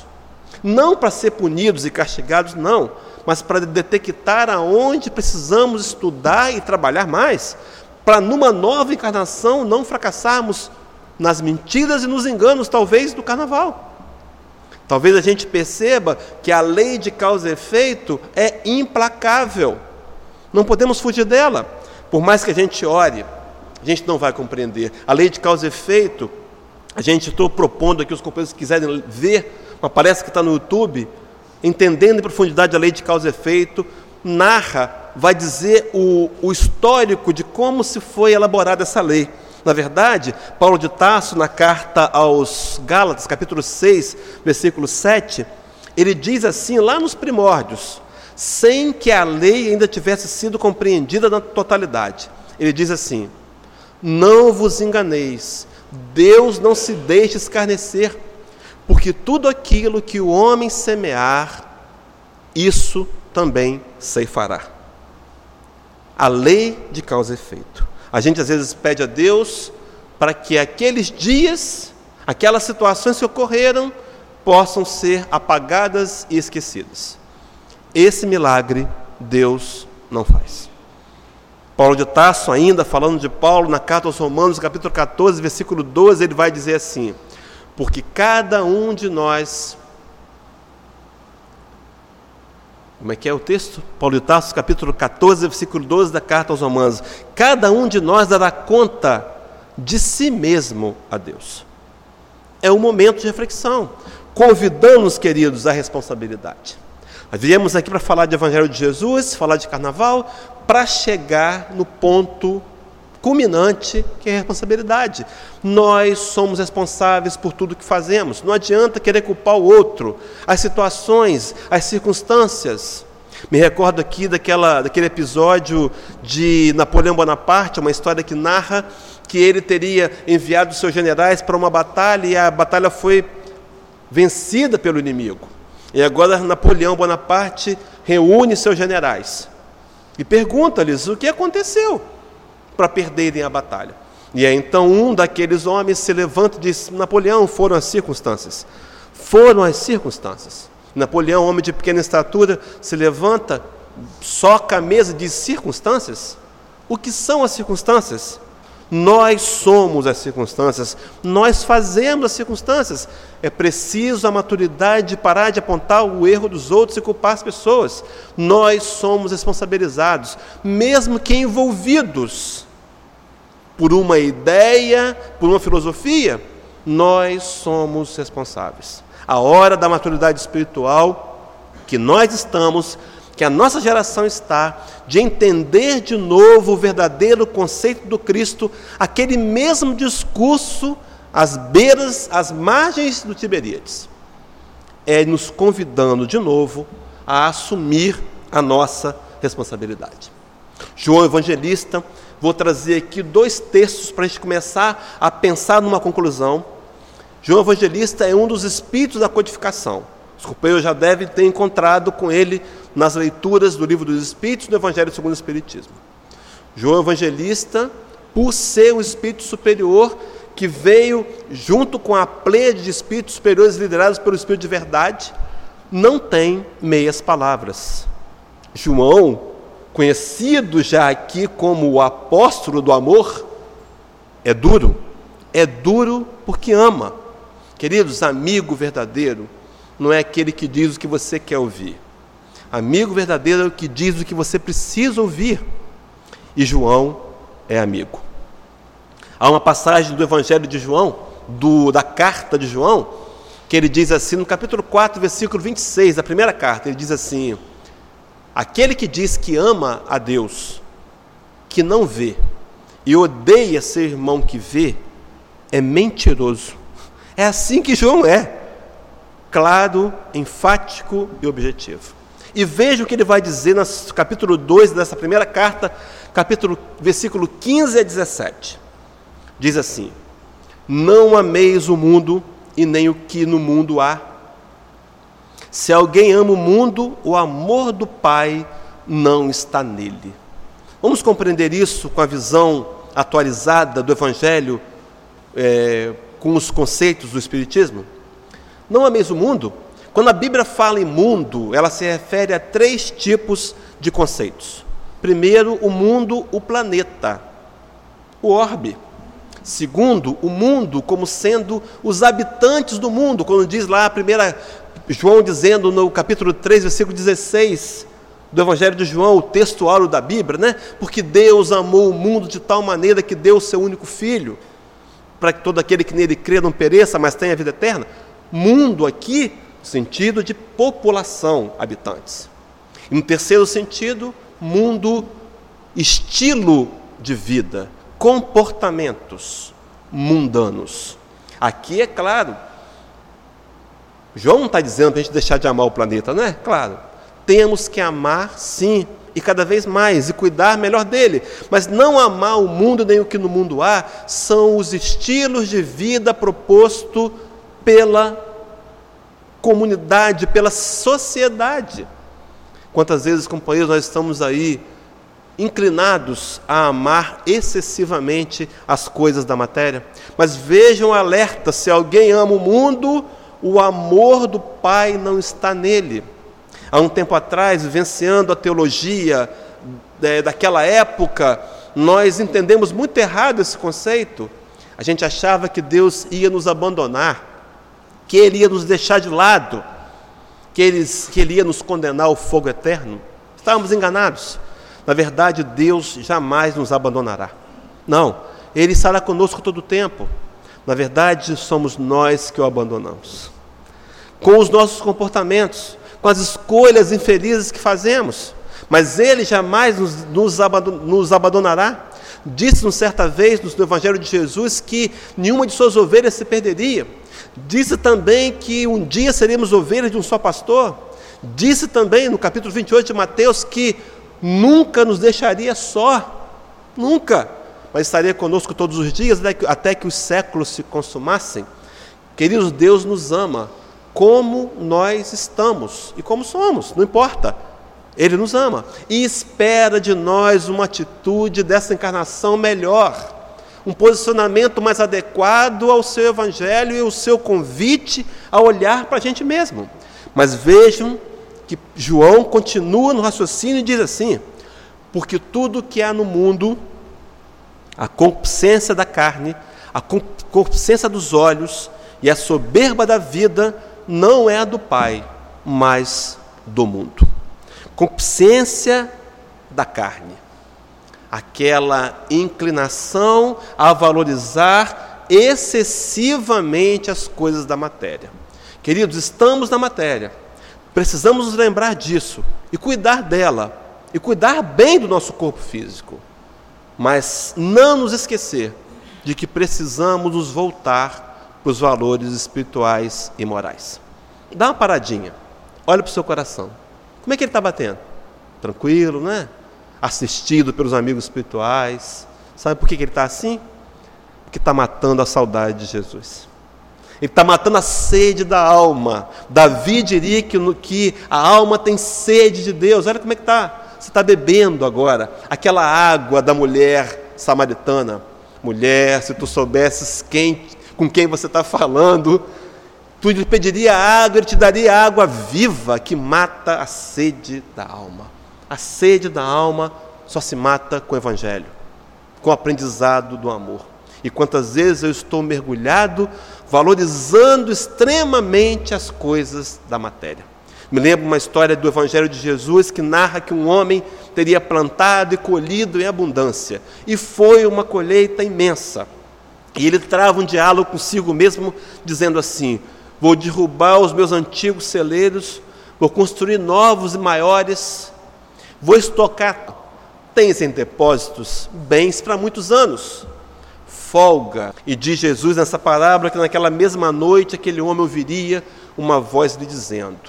Não para ser punidos e castigados, não, mas para detectar aonde precisamos estudar e trabalhar mais, para numa nova encarnação não fracassarmos nas mentiras e nos enganos, talvez, do carnaval. Talvez a gente perceba que a lei de causa e efeito é implacável. Não podemos fugir dela. Por mais que a gente ore, a gente não vai compreender. A lei de causa e efeito, a gente estou propondo aqui, os companheiros que quiserem ver, uma palestra que está no YouTube, entendendo em profundidade a lei de causa e efeito, narra, vai dizer o, o histórico de como se foi elaborada essa lei. Na verdade, Paulo de Tarso, na carta aos Gálatas, capítulo seis, versículo sete, ele diz assim, lá nos primórdios, sem que a lei ainda tivesse sido compreendida na totalidade. Ele diz assim: não vos enganeis, Deus não se deixe escarnecer, porque tudo aquilo que o homem semear, isso também ceifará. A lei de causa e efeito. A gente às vezes pede a Deus para que aqueles dias, aquelas situações que ocorreram, possam ser apagadas e esquecidas. Esse milagre Deus não faz. Paulo de Tarso, ainda falando de Paulo, na carta aos Romanos, capítulo catorze, versículo doze, ele vai dizer assim: porque cada um de nós... Como é que é o texto? Paulo de Tarso, capítulo catorze, versículo doze da carta aos Romanos. Cada um de nós dará conta de si mesmo a Deus. É um momento de reflexão, convidando-nos, queridos, à responsabilidade. Nós viemos aqui para falar de Evangelho de Jesus, falar de carnaval, para chegar no ponto culminante, que é a responsabilidade. Nós somos responsáveis por tudo que fazemos. Não adianta querer culpar o outro, as situações, as circunstâncias. Me recordo aqui daquela, daquele episódio de Napoleão Bonaparte, uma história que narra que ele teria enviado seus generais para uma batalha e a batalha foi vencida pelo inimigo. E agora Napoleão Bonaparte reúne seus generais e pergunta-lhes o que aconteceu para perderem a batalha. E aí então um daqueles homens se levanta e diz: Napoleão, foram as circunstâncias. Foram as circunstâncias. Napoleão, homem de pequena estatura, se levanta, soca a mesa e diz: circunstâncias? O que são as circunstâncias? Nós somos as circunstâncias, nós fazemos as circunstâncias. É preciso a maturidade de parar de apontar o erro dos outros e culpar as pessoas. Nós somos responsabilizados, mesmo que envolvidos por uma ideia, por uma filosofia, nós somos responsáveis. A hora da maturidade espiritual que nós estamos, que a nossa geração está, de entender de novo o verdadeiro conceito do Cristo, aquele mesmo discurso às beiras, às margens do Tiberíades, é nos convidando de novo a assumir a nossa responsabilidade. João Evangelista, vou trazer aqui dois textos para a gente começar a pensar numa conclusão. João Evangelista é um dos espíritos da codificação. Os companheiros já devem ter encontrado com ele nas leituras do Livro dos Espíritos, do Evangelho segundo o Espiritismo. João Evangelista, por ser um espírito superior, que veio junto com a pleiade de espíritos superiores liderados pelo Espírito de Verdade, não tem meias palavras. João, conhecido já aqui como o apóstolo do amor, é duro. É duro porque ama. Queridos, amigo verdadeiro não é aquele que diz o que você quer ouvir. Amigo verdadeiro é o que diz o que você precisa ouvir. E João é amigo. Há uma passagem do Evangelho de João, do, da carta de João, que ele diz assim, no capítulo quatro, versículo vinte e seis, da primeira carta, ele diz assim: aquele que diz que ama a Deus, que não vê, e odeia seu irmão que vê, é mentiroso. É assim que João é. Claro, enfático e objetivo. E veja o que ele vai dizer no capítulo dois dessa primeira carta, capítulo, versículo quinze a dezessete. Diz assim: não ameis o mundo e nem o que no mundo há. Se alguém ama o mundo, o amor do Pai não está nele. Vamos compreender isso com a visão atualizada do Evangelho, é, com os conceitos do Espiritismo? Não ameis o mundo. Quando a Bíblia fala em mundo, ela se refere a três tipos de conceitos. Primeiro, o mundo, o planeta, o orbe. Segundo, o mundo como sendo os habitantes do mundo, quando diz lá a primeira João dizendo no capítulo três, versículo dezesseis do Evangelho de João, o texto áureo da Bíblia, né? Porque Deus amou o mundo de tal maneira que deu o seu único filho, para que todo aquele que nele crê não pereça, mas tenha vida eterna. Mundo aqui, sentido de população, habitantes. E no terceiro sentido, mundo, estilo de vida, comportamentos mundanos. Aqui é claro, João não está dizendo para a gente deixar de amar o planeta, não é? Claro, temos que amar sim, e cada vez mais, e cuidar melhor dele, mas não amar o mundo nem o que no mundo há, são os estilos de vida proposto pela comunidade, pela sociedade. Quantas vezes, companheiros, nós estamos aí inclinados a amar excessivamente as coisas da matéria. Mas vejam o alerta: se alguém ama o mundo, o amor do Pai não está nele. Há um tempo atrás, vivenciando a teologia é, daquela época, nós entendemos muito errado esse conceito. A gente achava que Deus ia nos abandonar, que Ele ia nos deixar de lado, que Ele, que Ele ia nos condenar ao fogo eterno. Estávamos enganados. Na verdade, Deus jamais nos abandonará. Não, Ele estará conosco todo o tempo. Na verdade, somos nós que o abandonamos. Com os nossos comportamentos, com as escolhas infelizes que fazemos. Mas Ele jamais nos, nos, abandon, nos abandonará. Disse-nos certa vez no Evangelho de Jesus que nenhuma de suas ovelhas se perderia. Disse também que um dia seremos ovelhas de um só pastor. Disse também no capítulo vinte e oito de Mateus que nunca nos deixaria só, nunca, mas estaria conosco todos os dias, até que os séculos se consumassem. Queridos, Deus nos ama como nós estamos e como somos, não importa, Ele nos ama e espera de nós uma atitude dessa encarnação melhor, um posicionamento mais adequado ao seu Evangelho e ao seu convite a olhar para a gente mesmo. Mas vejam que João continua no raciocínio e diz assim: porque tudo que há no mundo, a concupiscência da carne, a concupiscência dos olhos e a soberba da vida, não é a do Pai, mas do mundo. Concupiscência da carne, aquela inclinação a valorizar excessivamente as coisas da matéria. Queridos, estamos na matéria, precisamos nos lembrar disso e cuidar dela, e cuidar bem do nosso corpo físico, mas não nos esquecer de que precisamos nos voltar para os valores espirituais e morais. Dá uma paradinha, olha para o seu coração, como é que ele está batendo? Tranquilo, não é? Assistido pelos amigos espirituais. Sabe por que ele está assim? Porque está matando a saudade de Jesus. Ele está matando a sede da alma. Davi diria que, no, que a alma tem sede de Deus. Olha como é que está. Você está bebendo agora aquela água da mulher samaritana. Mulher, se tu soubesses quem, com quem você está falando, tu lhe pediria água, ele te daria água viva que mata a sede da alma. A sede da alma só se mata com o Evangelho, com o aprendizado do amor. E quantas vezes eu estou mergulhado, valorizando extremamente as coisas da matéria. Me lembro uma história do Evangelho de Jesus que narra que um homem teria plantado e colhido em abundância. E foi uma colheita imensa. E ele trava um diálogo consigo mesmo, dizendo assim: vou derrubar os meus antigos celeiros, vou construir novos e maiores, vou estocar, tens em depósitos bens para muitos anos. Folga. E diz Jesus nessa parábola que naquela mesma noite aquele homem ouviria uma voz lhe dizendo: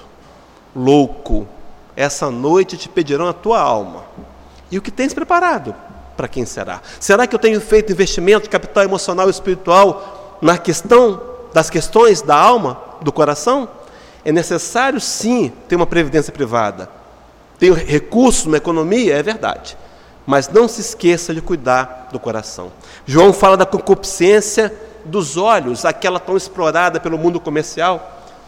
louco, essa noite te pedirão a tua alma. E o que tens preparado? Para quem será? Será que eu tenho feito investimento de capital emocional e espiritual na questão das questões da alma, do coração? É necessário sim ter uma previdência privada. Tem recursos, uma economia, é verdade. Mas não se esqueça de cuidar do coração. João fala da concupiscência dos olhos, aquela tão explorada pelo mundo comercial.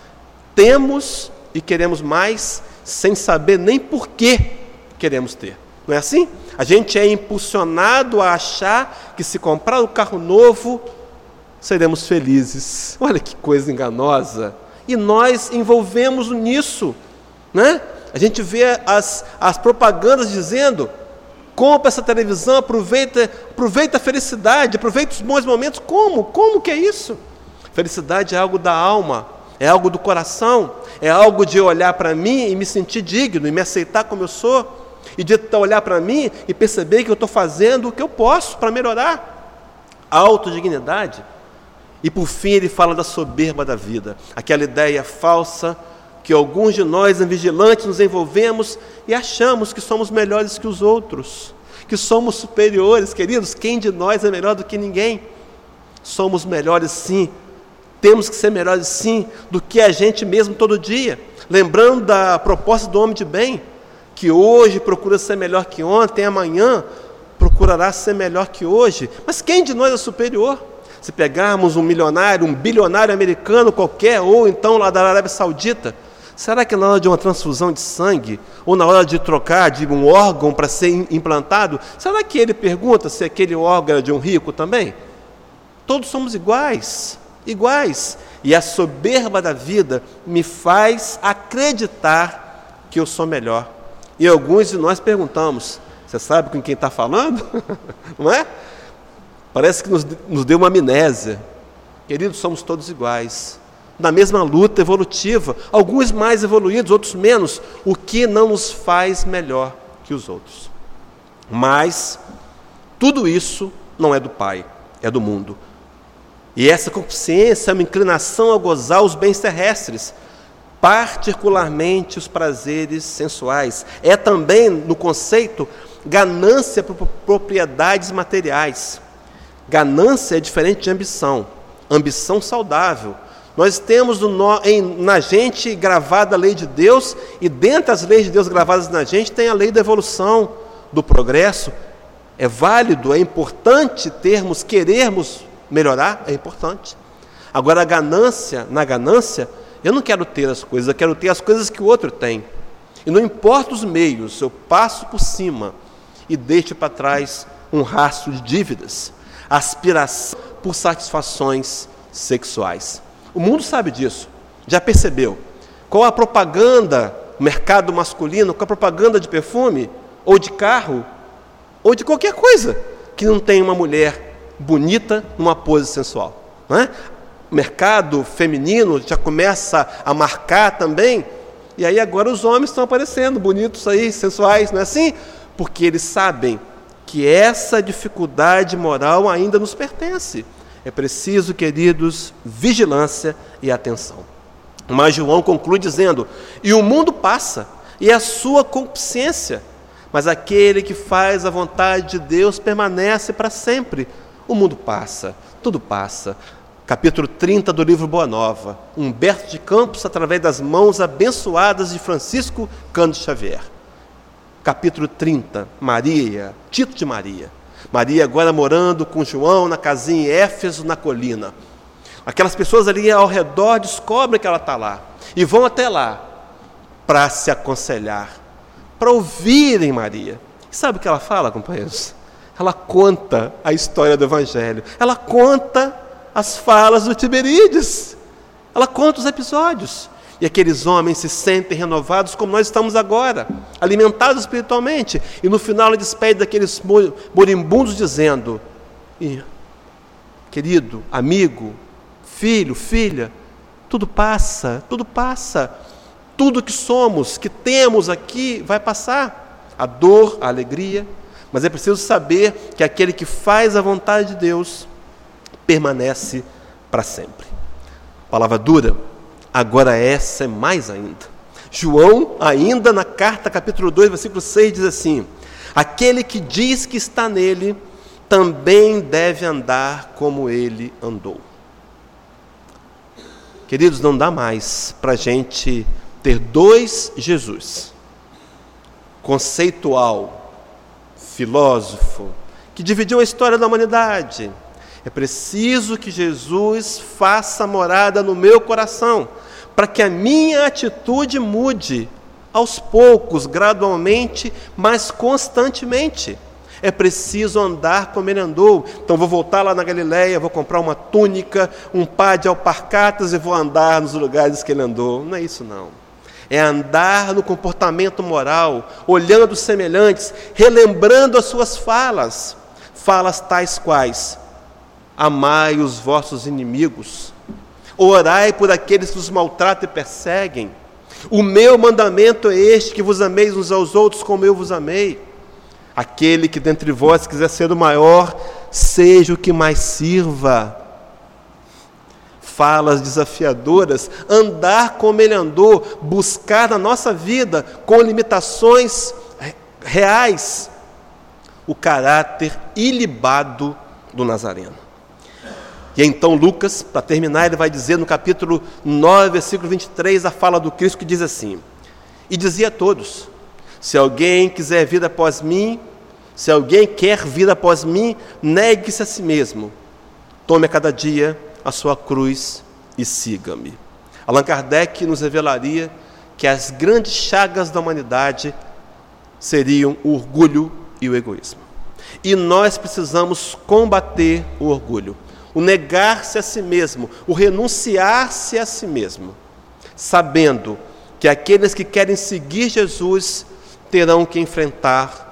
Temos e queremos mais, sem saber nem por que queremos ter. Não é assim? A gente é impulsionado a achar que se comprar um carro novo, seremos felizes. Olha que coisa enganosa. E nós envolvemos nisso, né? A gente vê as, as propagandas dizendo: compra essa televisão, aproveita, aproveita a felicidade, aproveita os bons momentos. Como? Como que é isso? Felicidade é algo da alma, é algo do coração, é algo de olhar para mim e me sentir digno, e me aceitar como eu sou, e de olhar para mim e perceber que eu estou fazendo o que eu posso para melhorar. A autodignidade. E por fim ele fala da soberba da vida, aquela ideia falsa que alguns de nós, vigilantes, nos envolvemos e achamos que somos melhores que os outros, que somos superiores. Queridos, quem de nós é melhor do que ninguém? Somos melhores sim, temos que ser melhores sim do que a gente mesmo todo dia. Lembrando da proposta do homem de bem, que hoje procura ser melhor que ontem, amanhã procurará ser melhor que hoje. Mas quem de nós é superior? Se pegarmos um milionário, um bilionário americano qualquer, ou então lá da Arábia Saudita, será que na hora de uma transfusão de sangue, ou na hora de trocar de um órgão para ser implantado, será que ele pergunta se aquele órgão era de um rico também? Todos somos iguais, iguais. E a soberba da vida me faz acreditar que eu sou melhor. E alguns de nós perguntamos: você sabe com quem está falando? Não é? Parece que nos, nos deu uma amnésia. Queridos, somos todos iguais, na mesma luta evolutiva, alguns mais evoluídos, outros menos, o que não nos faz melhor que os outros. Mas tudo isso não é do Pai, é do mundo. E essa consciência é uma inclinação a gozar os bens terrestres, particularmente os prazeres sensuais. É também, no conceito, ganância por propriedades materiais. Ganância é diferente de ambição, ambição saudável. Nós temos no, em, na gente gravada a lei de Deus, e dentre as leis de Deus gravadas na gente tem a lei da evolução, do progresso. É válido, é importante termos, querermos melhorar, é importante. Agora a ganância, na ganância, eu não quero ter as coisas, eu quero ter as coisas que o outro tem. E não importa os meios, eu passo por cima e deixo para trás um rastro de dívidas. Aspiração por satisfações sexuais. O mundo sabe disso, já percebeu. Qual a propaganda, o mercado masculino, qual a propaganda de perfume, ou de carro, ou de qualquer coisa, que não tem uma mulher bonita numa pose sensual, não é? O mercado feminino já começa a marcar também, e aí agora os homens estão aparecendo, bonitos aí, sensuais, não é assim? Porque eles sabem que essa dificuldade moral ainda nos pertence. É preciso, queridos, vigilância e atenção. Mas João conclui dizendo: e o mundo passa, e a sua concupiscência, mas aquele que faz a vontade de Deus permanece para sempre. O mundo passa, tudo passa. Capítulo trinta do livro Boa Nova, Humberto de Campos, através das mãos abençoadas de Francisco Cândido Xavier. Capítulo trinta, Maria, Tito de Maria. Maria agora morando com João na casinha em Éfeso, na colina. Aquelas pessoas ali ao redor descobrem que ela está lá e vão até lá para se aconselhar, para ouvirem Maria. E sabe o que ela fala, companheiros? Ela conta a história do Evangelho, ela conta as falas do Tiberíades, ela conta os episódios. E aqueles homens se sentem renovados como nós estamos agora, alimentados espiritualmente. E no final ela despede daqueles moribundos dizendo: querido, amigo, filho, filha, tudo passa, tudo passa. Tudo que somos, que temos aqui, vai passar. A dor, a alegria. Mas é preciso saber que aquele que faz a vontade de Deus permanece para sempre. Palavra dura. Agora essa é mais ainda. João, ainda na carta, capítulo dois, versículo seis, diz assim: aquele que diz que está nele, também deve andar como ele andou. Queridos, não dá mais para a gente ter dois Jesus, conceitual, filósofo, que dividiu a história da humanidade. É preciso que Jesus faça morada no meu coração, para que a minha atitude mude aos poucos, gradualmente, mas constantemente. É preciso andar como ele andou. Então vou voltar lá na Galileia, vou comprar uma túnica, um par de alparcatas e vou andar nos lugares que ele andou. Não é isso não. É andar no comportamento moral, olhando os semelhantes, relembrando as suas falas. Falas tais quais: amai os vossos inimigos, orai por aqueles que os maltratam e perseguem. O meu mandamento é este, que vos ameis uns aos outros como eu vos amei. Aquele que dentre vós quiser ser o maior, seja o que mais sirva. Falas desafiadoras, andar como ele andou, buscar na nossa vida, com limitações reais, o caráter ilibado do Nazareno. E então Lucas, para terminar, ele vai dizer no capítulo nove, versículo vinte e três, a fala do Cristo, que diz assim: e dizia a todos: se alguém quiser vir após mim, se alguém quer vir após mim, negue-se a si mesmo, tome a cada dia a sua cruz e siga-me. Allan Kardec nos revelaria que as grandes chagas da humanidade seriam o orgulho e o egoísmo. E nós precisamos combater o orgulho, o negar-se a si mesmo, o renunciar-se a si mesmo, sabendo que aqueles que querem seguir Jesus terão que enfrentar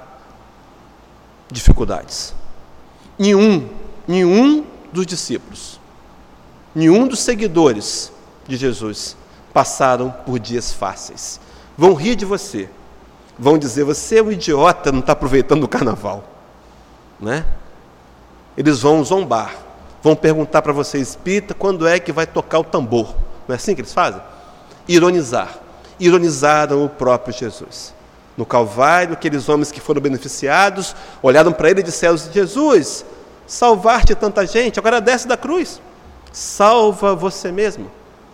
dificuldades. Nenhum, nenhum dos discípulos, nenhum dos seguidores de Jesus passaram por dias fáceis. Vão rir de você, vão dizer: você é um idiota, não está aproveitando o carnaval, né? Eles vão zombar, vão perguntar para você: espírita, quando é que vai tocar o tambor? Não é assim que eles fazem? Ironizar. Ironizaram o próprio Jesus. No Calvário, aqueles homens que foram beneficiados olharam para ele e disseram: Jesus, salvar-te tanta gente, agora desce da cruz, salva você mesmo.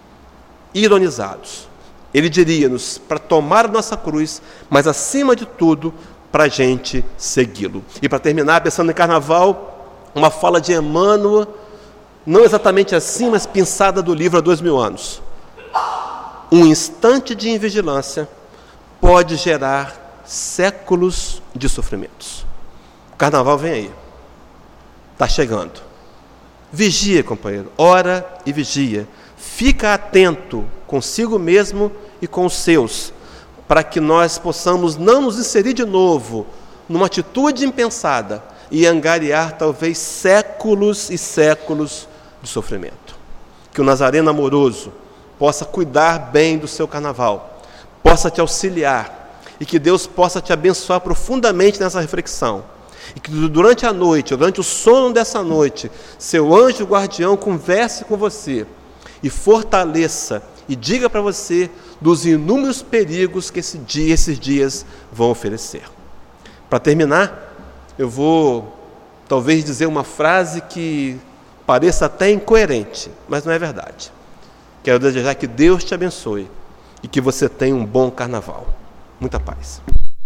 Ironizados. Ele diria-nos para tomar a nossa cruz, mas acima de tudo, para a gente segui-lo. E para terminar, pensando em carnaval, uma fala de Emmanuel, não exatamente assim, mas pensada do livro há dois mil anos. Um instante de invigilância pode gerar séculos de sofrimentos. O carnaval vem aí, está chegando. Vigia, companheiro, ora e vigia. Fica atento consigo mesmo e com os seus, para que nós possamos não nos inserir de novo numa atitude impensada e angariar talvez séculos e séculos de sofrimento. Que o Nazareno amoroso possa cuidar bem do seu carnaval, possa te auxiliar, e que Deus possa te abençoar profundamente nessa reflexão, e que durante a noite, durante o sono dessa noite, seu anjo guardião converse com você e fortaleça e diga para você dos inúmeros perigos que esse dia, esses dias vão oferecer. Para terminar, eu vou talvez dizer uma frase que pareça até incoerente, mas não é verdade. Quero desejar que Deus te abençoe e que você tenha um bom carnaval. Muita paz.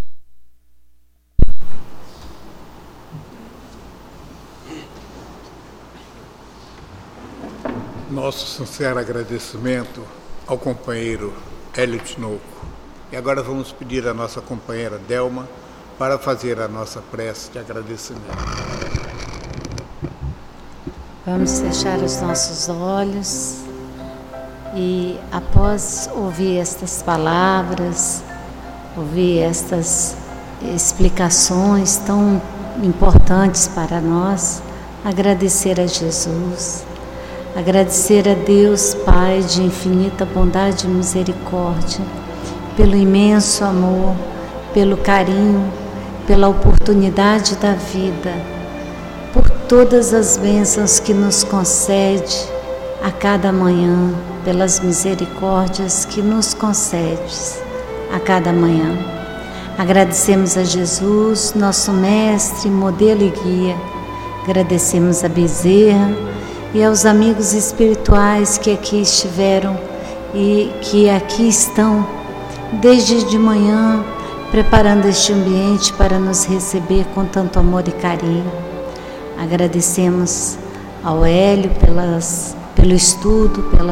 Nosso sincero agradecimento ao companheiro Hélio Tinoco. E agora vamos pedir à nossa companheira Delma para fazer a nossa prece de agradecimento. Vamos fechar os nossos olhos e, após ouvir estas palavras, ouvir estas explicações tão importantes para nós, agradecer a Jesus, agradecer a Deus Pai de infinita bondade e misericórdia, pelo imenso amor, pelo carinho, pela oportunidade da vida, por todas as bênçãos que nos concede a cada manhã, pelas misericórdias que nos concedes a cada manhã. Agradecemos a Jesus, nosso mestre, modelo e guia. Agradecemos a Bezerra e aos amigos espirituais que aqui estiveram e que aqui estão desde de manhã, preparando este ambiente para nos receber com tanto amor e carinho. Agradecemos ao Hélio pelas, pelo estudo, pela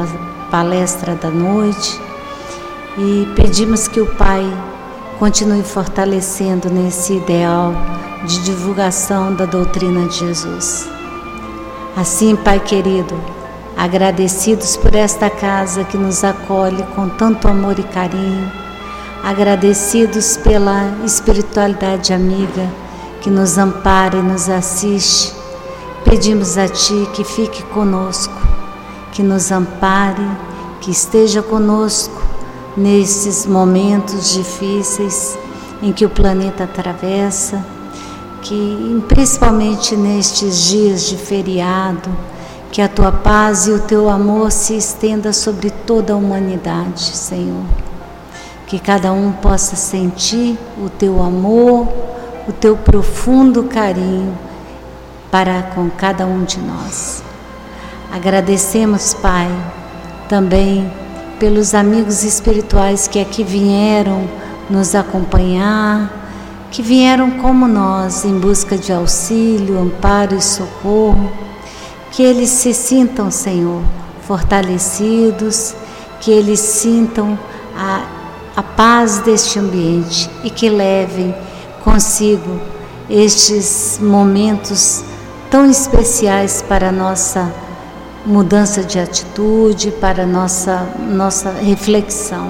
palestra da noite e pedimos que o Pai continue fortalecendo nesse ideal de divulgação da doutrina de Jesus. Assim, Pai querido, agradecidos por esta casa que nos acolhe com tanto amor e carinho, agradecidos pela espiritualidade amiga que nos ampara e nos assiste, pedimos a Ti que fique conosco, que nos ampare, que esteja conosco nesses momentos difíceis em que o planeta atravessa, que principalmente nestes dias de feriado, que a Tua paz e o Teu amor se estenda sobre toda a humanidade, Senhor. Que cada um possa sentir o Teu amor, o Teu profundo carinho para com cada um de nós. Agradecemos, Pai, também pelos amigos espirituais que aqui vieram nos acompanhar, que vieram como nós em busca de auxílio, amparo e socorro, que eles se sintam, Senhor, fortalecidos, que eles sintam a, a paz deste ambiente e que levem consigo estes momentos tão especiais para a nossa mudança de atitude, para a nossa, nossa reflexão.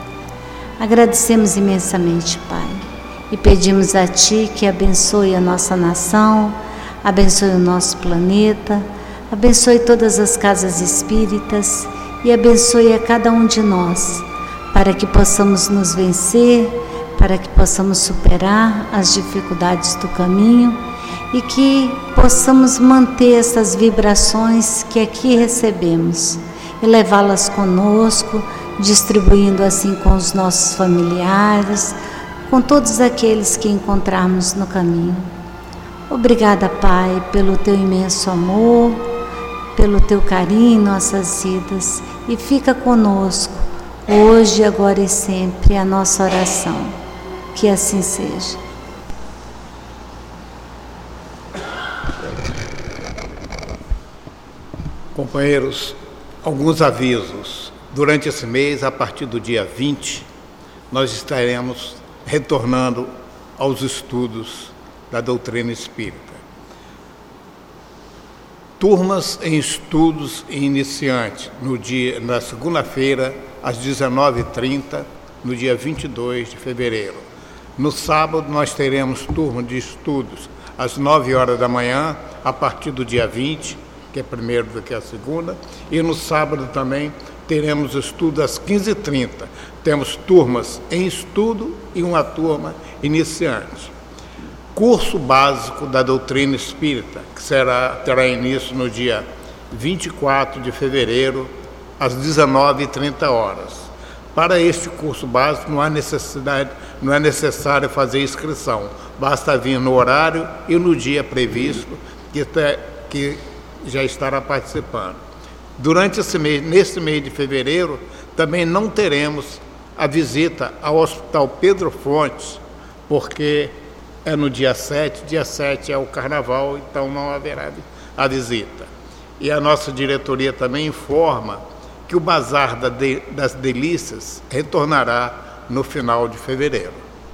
Agradecemos imensamente, Pai, e pedimos a Ti que abençoe a nossa nação, abençoe o nosso planeta, abençoe todas as casas espíritas e abençoe a cada um de nós, para que possamos nos vencer, para que possamos superar as dificuldades do caminho e que possamos manter essas vibrações que aqui recebemos e levá-las conosco, distribuindo assim com os nossos familiares, com todos aqueles que encontrarmos no caminho. Obrigada, Pai, pelo Teu imenso amor, pelo Teu carinho em nossas vidas, e fica conosco, hoje, agora e sempre, a nossa oração. Que assim seja. Companheiros, alguns avisos. Durante esse mês, a partir do dia vinte, nós estaremos retornando aos estudos da doutrina espírita. Turmas em estudos iniciantes, no dia, na segunda-feira, às dezenove e trinta, no dia vinte e dois de fevereiro. No sábado, nós teremos turma de estudos às nove horas da manhã, a partir do dia vinte, que é primeiro do que a segunda, e no sábado também teremos estudo às quinze e trinta. Temos turmas em estudo e uma turma iniciante. Curso básico da doutrina espírita, que será, terá início no dia vinte e quatro de fevereiro, às dezenove e trinta horas. Para este curso básico não há necessidade, não é necessário fazer inscrição, basta vir no horário e no dia previsto que, te, que já estará participando. Durante esse mês, nesse mês de fevereiro, também não teremos a visita ao Hospital Pedro Fontes, porque é no dia sete, dia sete é o carnaval, então não haverá a visita. E a nossa diretoria também informa que o Bazar das Delícias retornará no final de fevereiro.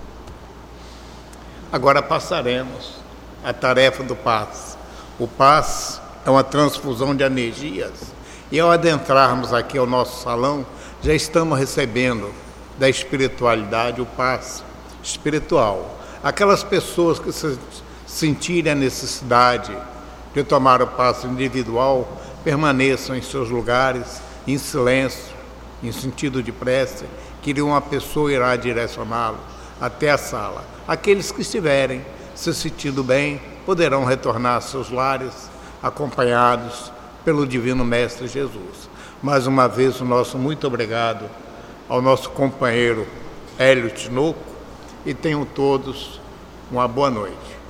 Agora passaremos à tarefa do passe. O passe é uma transfusão de energias, e ao adentrarmos aqui ao nosso salão, já estamos recebendo da espiritualidade o passe espiritual. Aquelas pessoas que se sentirem a necessidade de tomar o passe individual, permaneçam em seus lugares, em silêncio, em sentido de prece, que uma pessoa irá direcioná-lo até a sala. Aqueles que estiverem se sentindo bem, poderão retornar a seus lares, acompanhados pelo Divino Mestre Jesus. Mais uma vez, o nosso muito obrigado ao nosso companheiro Hélio Tinoco, e tenham todos uma boa noite.